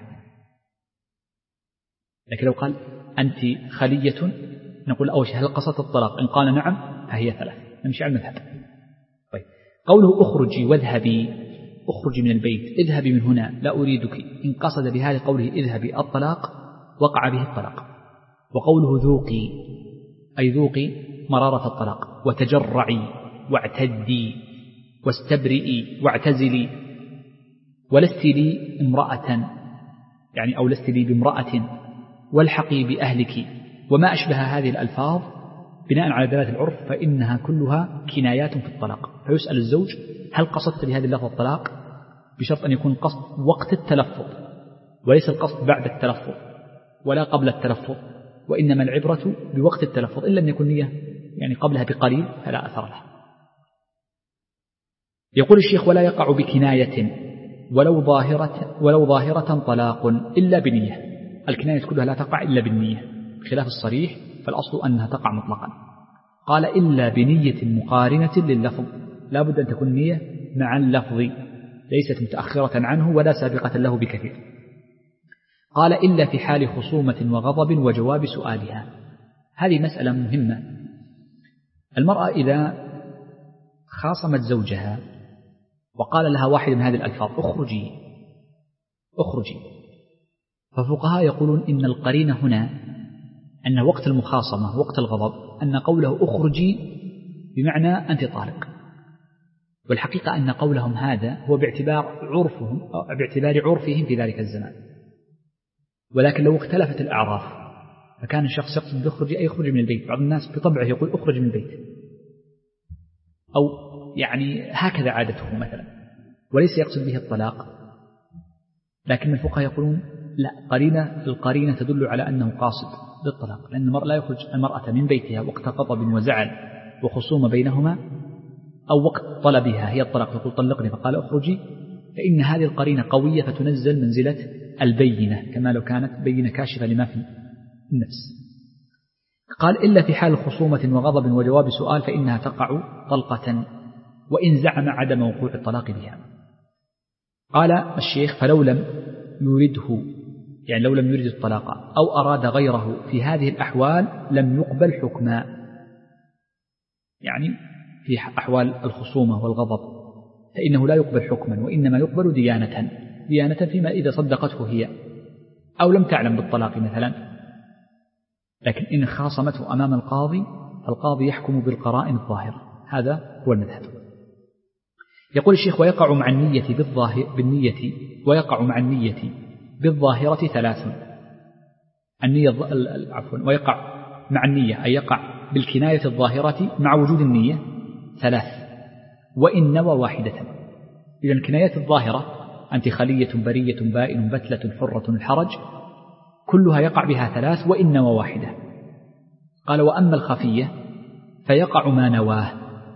لكن لو قال أنت خلية نقول أول شيء هل قصدت الطلاق؟ إن قال نعم فهي ثلاث، نمشي على المذهب. طيب قوله أخرجي واذهبي، أخرجي من البيت، اذهبي من هنا لا أريدك، إن قصد بهذا قوله اذهبي الطلاق وقع به الطلاق. وقوله ذوقي أي ذوقي مرارة الطلاق، وتجرعي واعتدي واستبرئي واعتزلي، ولست لي امرأة يعني أو لست لي بامرأة، والحقي بأهلك، وما أشبه هذه الألفاظ بناء على دلالة العرف فإنها كلها كنايات في الطلاق. فيسأل الزوج هل قصدت بهذه اللفظ الطلاق، بشرط أن يكون القصد وقت التلفظ وليس القصد بعد التلفظ ولا قبل التلفظ، وإنما العبرة بوقت التلفظ، إن لم يكن نية يعني قبلها بقليل فلا أثر لها. يقول الشيخ ولا يقع بكناية ولو ظاهرة, ولو ظاهرة طلاق إلا بنية. الكناية كلها لا تقع إلا بالنية خلاف الصريح، فالأصل أنها تقع مطلقا. قال إلا بنية مقارنة لللفظ، لا بد أن تكون نية مع اللفظ ليست متأخرة عنه ولا سابقة له بكثير. قال إلا في حال خصومة وغضب وجواب سؤالها. هذه مسألة مهمة. المرأة إذا خاصمت زوجها وقال لها واحد من هذه الألفاظ أخرجي أخرجي، ففقهاء يقولون إن القرين هنا أن وقت المخاصمة وقت الغضب أن قوله أخرجي بمعنى أنت طالق، والحقيقة أن قولهم هذا هو باعتبار عرفهم أو باعتبار عرفهم في ذلك الزمان. ولكن لو اختلفت الأعراف فكان الشخص يقصد بأخرجي أي يخرج من البيت، بعض الناس بطبعه يقول أخرج من البيت أو يعني هكذا عادته مثلا وليس يقصد به الطلاق، لكن الفقهاء يقولون لا، قرينة القرينة تدل على أنه قاصد للطلاق، لأن المرء لا يخرج المرأة من بيتها وقت غضب وزعل وخصومة بينهما أو وقت طلبها هي الطلاق يقول طلقني فقال أخرجي، فإن هذه القرينة قوية فتنزل منزلة البينة كما لو كانت بينة كاشفة لما في النفس. قال إلا في حال خصومة وغضب وجواب سؤال فإنها تقع طلقة وإن زعم عدم وقوع الطلاق بها. قال الشيخ فلو لم يرده يعني لو لم يرد الطلاق أو أراد غيره في هذه الأحوال لم يقبل حكما، يعني في أحوال الخصومة والغضب فإنه لا يقبل حكما وإنما يقبل ديانة ديانة فيما إذا صدقته هي أو لم تعلم بالطلاق مثلا. لكن إن خاصمته أمام القاضي فالقاضي يحكم بالقرائن الظاهرة، هذا هو المذهب. يقول الشيخ ويقع مع النية بالظاهر بالنية ويقع مع النية بالظاهرة ثلاث. النية عفوا ويقع مع النية أي يقع بالكناية الظاهرة مع وجود النية ثلاث وإن نوى واحدة. إذا الكناية الظاهرة أنت خلية برية بائن بتلة حرة الحرج كلها يقع بها ثلاث وإن نوى واحدة. قال وأما الخفية فيقع ما نواه،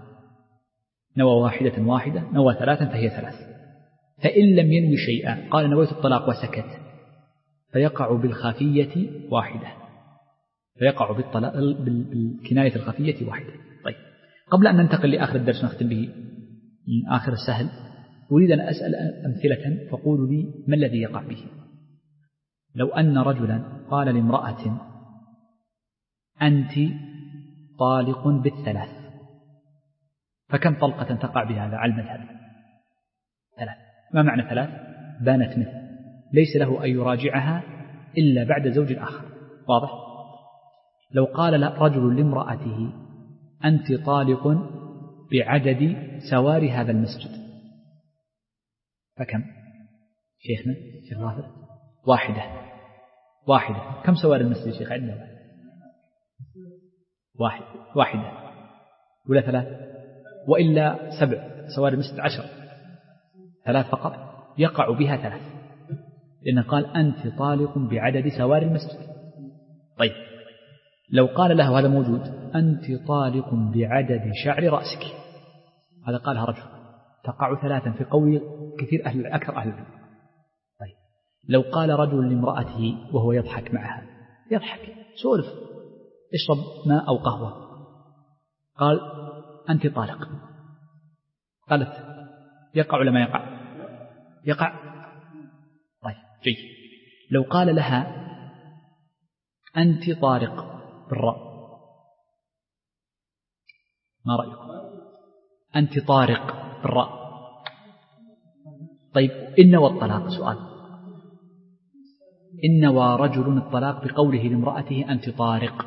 نوى واحدة واحدة نوى ثلاثا فهي ثلاث. فإن لم ينوي شيئا قال نويت الطلاق وسكت فيقع بالخفية واحدة، فيقع بالطلاق بالكناية الخفية واحدة. طيب قبل أن ننتقل لآخر الدرس نختم به من آخر السهل أريد أن أسأل أمثلة فقولوا لي ما الذي يقع به. لو أن رجلا قال لامرأة أنت طالق بالثلاث، فكم طلقة تقع بهذا على المذهب؟ ثلاث. ما معنى ثلاث؟ بانت منه ليس له أن يراجعها إلا بعد زوج آخر، واضح؟ لو قال رجل لامرأته أنت طالق بعدد سوار هذا المسجد، فكم شيخنا شيخ ظافر؟ واحدة واحدة. كم سوار المسجد شيخ عندنا؟ واحد واحدة ولا ثلاث؟ وإلا سبع سوار المسجد عشر، ثلاث فقط يقع بها ثلاث، لأنه قال أنت طالق بعدد سوار المسجد. طيب لو قال له هذا موجود أنت طالق بعدد شعر رأسك، هذا قالها رجل، تقع ثلاثا في قول كثير أهل أكثر أهل العلم. طيب لو قال رجل لامرأته وهو يضحك معها، يضحك سولف اشرب ماء أو قهوة، قال أنت طالق، قالت يقع ولا ما يقع؟ يقع. طيب جيد. لو قال لها أنت طارق بالراء، ما رأيكم؟ أنت طارق بالراء. طيب إن والطلاق، سؤال، إن ورجل الطلاق بقوله لامرأته أنت طارق،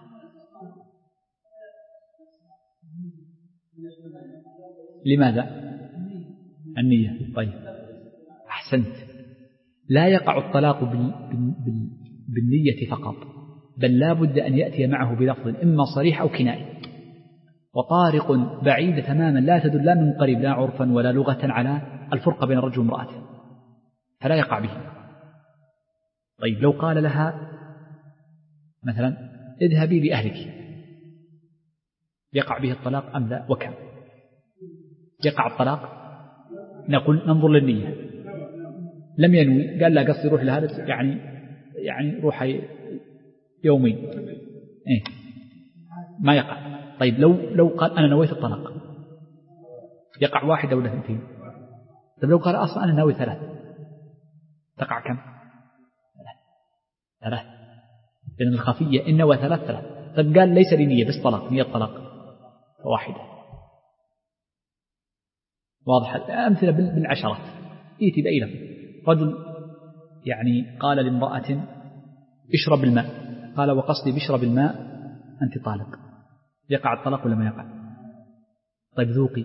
لماذا؟ النية. طيب أحسنت. لا يقع الطلاق بال... بال... بالنية فقط، بل لا بد أن يأتي معه بلفظ إما صريح أو كنائي. وطارق بعيدة تماما لا تدل لا من قريب لا عرفا ولا لغة على الفرق بين الرجل وامرأته، فلا يقع به. طيب لو قال لها مثلا اذهبي بأهلك، يقع به الطلاق أم لا؟ وكم يقع الطلاق؟ نقول ننظر للنية. لم ينوي، قال لا قصدي روح لهذا، يعني يعني روح يومين، إيه ما يقع. طيب لو لو قال أنا نويت الطلاق، يقع واحد أو اثنتين؟ طيب لو قال أصلا أنا ناوي ثلاث، تقع كم؟ ثلاث. ثلاث لأن الخفية إن وثلاث ثلاث. طيب قال ليس لي نية بس طلاق، نية طلاق واحدة. واضح؟ أمثلة بالعشرات إيتي بأي لفظ. رجل يعني قال لامرأة اشرب الماء، قال وقصدي بشرب الماء أنت طالق، يقع الطلاق ولا ما يقع؟ طيب ذوقي،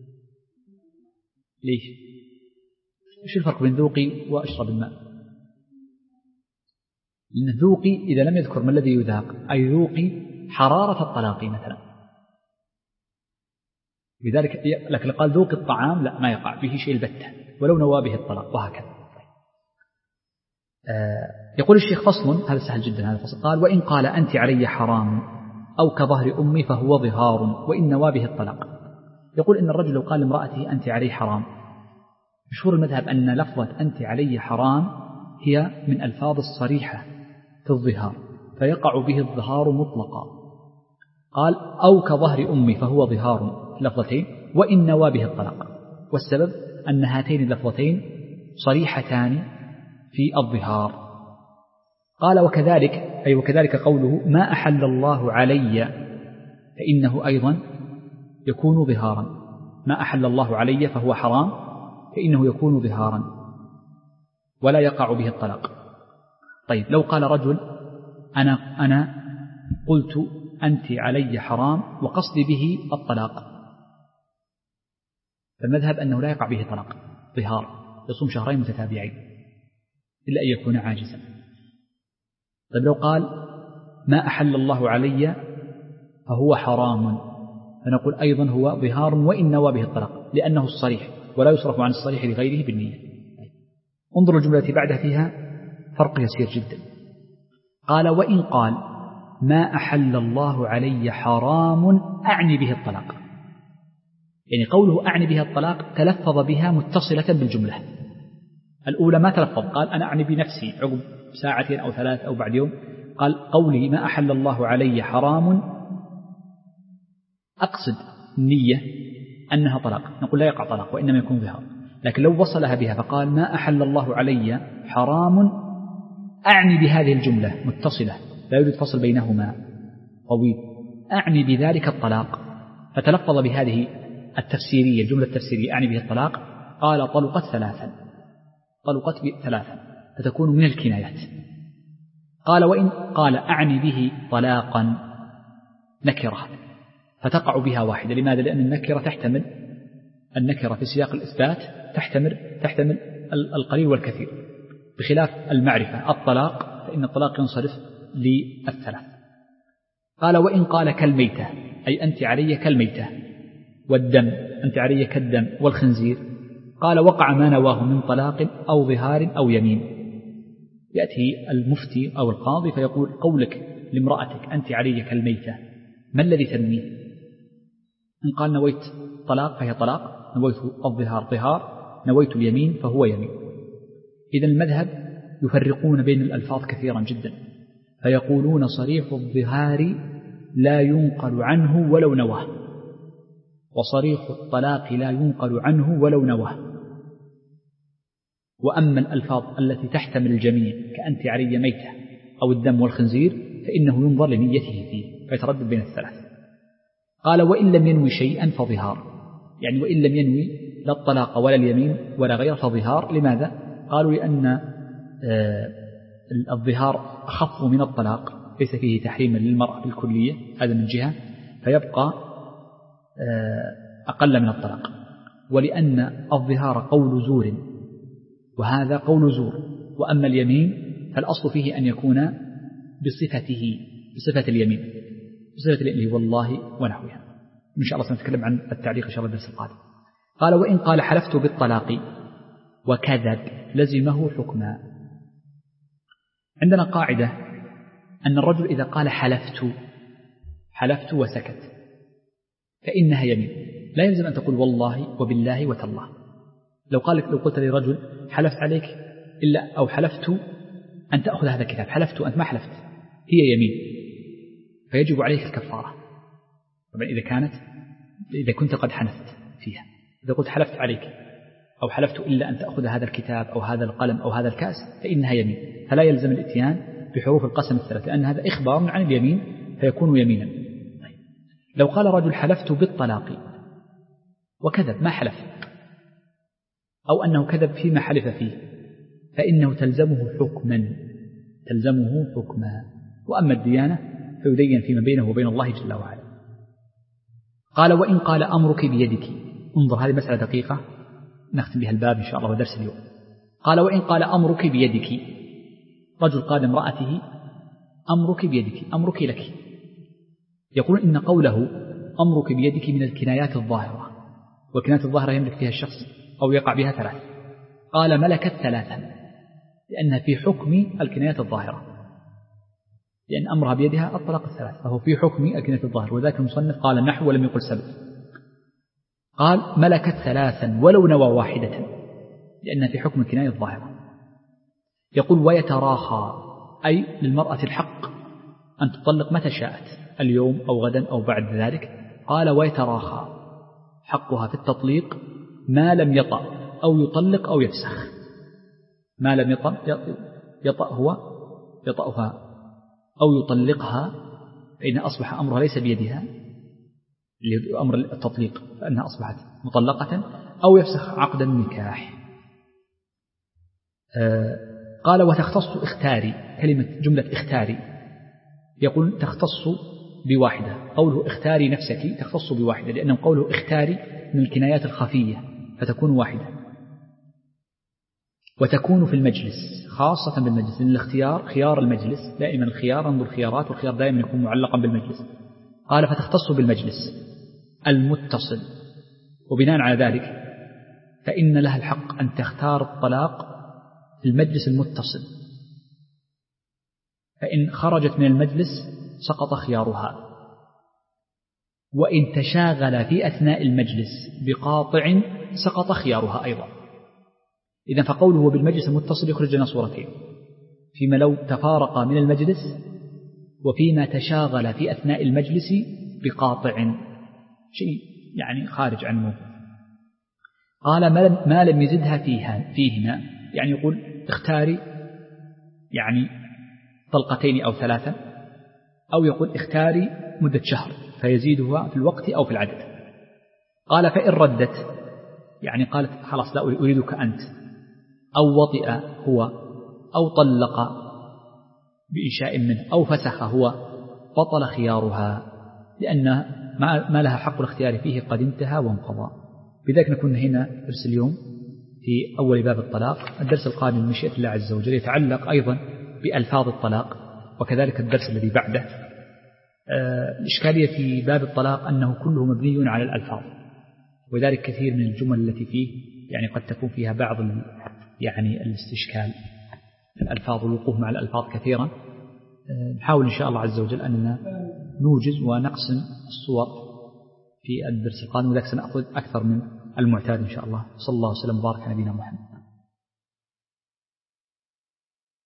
ليش؟ ايش الفرق بين ذوقي واشرب الماء؟ لأن ذوقي إذا لم يذكر ما الذي يذاق، أي ذوقي حرارة الطلاق مثلا، لذلك لكن قال ذوق الطعام لا، ما يقع به شيء البتة ولو نوى به الطلاق، وهكذا. آه يقول الشيخ فصل، هذا سهل جدا هذا الفصل، قال وإن قال أنت علي حرام أو كظهر أمي فهو ظهار وإن نوى به الطلاق. يقول إن الرجل لو قال لامرأته أنت علي حرام، مشهور المذهب أن لفظة أنت علي حرام هي من ألفاظ الصريحة في الظهار، فيقع به الظهار مطلقا. قال أو كظهر أمي فهو ظهار في لفظتين وإن نوى به الطلاق، والسبب أن هاتين اللفظتين صريحتان في الظهار. قال وكذلك أي وكذلك قوله ما أحل الله علي فإنه أيضا يكون ظهارا، ما أحل الله علي فهو حرام فإنه يكون ظهارا ولا يقع به الطلاق. طيب لو قال رجل أنا أنا قلت أنت علي حرام وقصدي به الطلاق، فالمذهب أنه لا يقع به طلاق، ظهار، يصوم شهرين متتابعين إلا أن يكون عاجزا. طيب لو قال ما أحل الله علي فهو حرام، فنقول أيضا هو ظهار وإن نوى به الطلاق لأنه الصريح ولا يصرف عن الصريح لغيره بالنية. انظروا الجملة التي بعدها فيها فرق يسير جدا. قال وإن قال ما أحل الله علي حرام أعني به الطلاق، يعني قوله أعني بها الطلاق تلفظ بها متصلة بالجملة الأولى، ما تلفظ قال أنا أعني بنفسي عقب ساعتين أو ثلاث أو بعد يوم، قال قولي ما أحل الله علي حرام أقصد النية أنها طلاق، نقول لا يقع طلاق وإنما يكون ظهار. لكن لو وصلها بها فقال ما أحل الله علي حرام أعني بهذه الجملة متصلة لا يوجد فصل بينهما طويل، أعني بذلك الطلاق، فتلفظ بهذه التفسيرية الجملة التفسيرية أعني به الطلاق، قال طلقت ثلاثا، طلقت ثلاثا فتكون من الكنايات. قال وإن قال أعني به طلاقا نكرة فتقع بها واحدة، لماذا؟ لأن النكرة تحتمل النكرة في سياق الإثبات تحتمل تحتمل القليل والكثير، بخلاف المعرفة الطلاق فإن الطلاق ينصرف للثلاث. قال وإن قال كالميتة أي أنت علي كالميتة، والدم أنت علي كالدم والخنزير، قال وقع ما نواه من طلاق أو ظهار أو يمين. يأتي المفتي أو القاضي فيقول قولك لامرأتك أنت علي كالميتة ما الذي تنويه؟ إن قال نويت طلاق فهي طلاق، نويت الظهار ظهار، نويت اليمين فهو يمين. إذن المذهب يفرقون بين الألفاظ كثيرا جدا، فيقولون صريح الظهار لا ينقل عنه ولو نواه، وصريح الطلاق لا ينقل عنه ولو نواه. وأما الألفاظ التي تحتمل الجميع كأنت علي ميتة أو الدم والخنزير فإنه ينظر لنيته فيه فيتردد بين الثلاث. قال وإن لم ينوي شيئا فظهار، يعني وإن لم ينوي لا الطلاق ولا اليمين ولا غير فظهار. لماذا؟ قالوا لأن الظهار أخف من الطلاق، ليس فيه تحريما للمرأة بالكلية، هذا من جهة، فيبقى أقل من الطلاق. ولأن الظهار قول زور وهذا قول زور، وأما اليمين فالأصل فيه أن يكون بصفته، بصفة اليمين، بصفة اليمين والله ونحوها. إن شاء الله سنتكلم عن التعليق إن شاء الله الدرس القادم. قال وإن قال حلفت بالطلاق وكذب لزمه حكما. عندنا قاعدة أن الرجل إذا قال حلفت حلفت وسكت فإنها يمين، لا يلزم أن تقول والله وبالله وتالله. لو قالت لو قلت لرجل حلفت عليك إلا أو حلفت أن تأخذ هذا الكتاب، حلفت أنت ما حلفت، هي يمين فيجب عليك الكفارة. طبعا إذا كانت إذا كنت قد حنفت فيها، إذا قلت حلفت عليك أو حلفت إلا أن تأخذ هذا الكتاب أو هذا القلم أو هذا الكأس فإنها يمين، فلا يلزم الاتيان بحروف القسم الثلاثة لأن هذا إخبار عن اليمين فيكون يمينا. طيب. لو قال رجل حلفت بالطلاق وكذب ما حلف أو أنه كذب فيما حلف فيه فإنه تلزمه حكما تلزمه حكما وأما الديانة فيدين فيما بينه وبين الله جل وعلا. قال وإن قال أمرك بيدك، انظر هذه مسألة دقيقة نختم بها الباب إن شاء الله ودرس اليوم. قال وإن قال أمرك بيدك، رجل قال امرأته أمرك بيدك، أمرك لك، يقول إن قوله أمرك بيدك من الكنايات الظاهرة، وكنايات الظاهرة يملك فيها الشخص أو يقع بها ثلاث. قال ملكت ثلاثا لأنها في حكم الكنايات الظاهرة، لأن أمرها بيدها الطلاق الثلاث فهو في حكم الكنايات الظاهرة، وذاك المصنف قال نحو ولم يقل سبب. قال ملكت ثلاثا ولو نوى واحدة لأنها في حكم الكناية الظاهرة. يقول ويتراخى أي للمرأة الحق أن تطلق متى شاءت، اليوم أو غدا أو بعد ذلك. قال ويتراخى حقها في التطليق ما لم يطأ أو يطلق أو يفسخ. ما لم يطأ يطأ هو يطأها أو يطلقها فإن أصبح أمرها ليس بيدها أمر التطليق فإنها أصبحت مطلقة، أو يفسخ عقد النكاح. آه قال وتختص اختاري، كلمة جملة اختاري يقول تختص بواحدة، قوله اختاري نفسك تختص بواحدة لأنه قوله اختاري من الكنايات الخفية فتكون واحدة. وتكون في المجلس خاصة بالمجلس، لأن الاختيار خيار المجلس دائما، الخيار انظر الخيارات والخيار دائما يكون معلقا بالمجلس. قال فتختص بالمجلس المتصل، وبناء على ذلك فإن لها الحق أن تختار الطلاق في المجلس المتصل، فإن خرجت من المجلس سقط خيارها، وإن تشاغل في أثناء المجلس بقاطع سقط خيارها أيضا. إذن فقوله بالمجلس المتصل يخرج لنا صورتين، فيما لو تفارق من المجلس وفيما تشاغل في أثناء المجلس بقاطع، شيء يعني خارج عن الموضوع. قال ما لم يزدها فيها فيهما، يعني يقول اختاري يعني طلقتين أو ثلاثة، أو يقول اختاري مدة شهر فيزيدها في الوقت أو في العدد. قال فإن ردت يعني قالت خلاص لا أريدك أنت، أو وطئ هو أو طلق بإنشاء منه أو فسخ هو، بطل خيارها لأن ما لها حق الاختيار فيه قد انتهى وانقضى. بذلك نكون هنا درس اليوم في أول باب الطلاق. الدرس القادم من مشيئة الله عز وجل يتعلق أيضا بألفاظ الطلاق، وكذلك الدرس الذي بعده. الإشكالية في باب الطلاق أنه كله مبني على الألفاظ، وذلك كثير من الجمل التي فيه يعني قد تكون فيها بعض يعني الاستشكال في الألفاظ والوقوف مع الألفاظ كثيرا. نحاول إن شاء الله عز وجل أننا نوجز ونقسم الصور في الدرس القادم، وذلك سنأخذ أكثر من المعتاد إن شاء الله. صلى الله وسلم وبارك على نبينا محمد.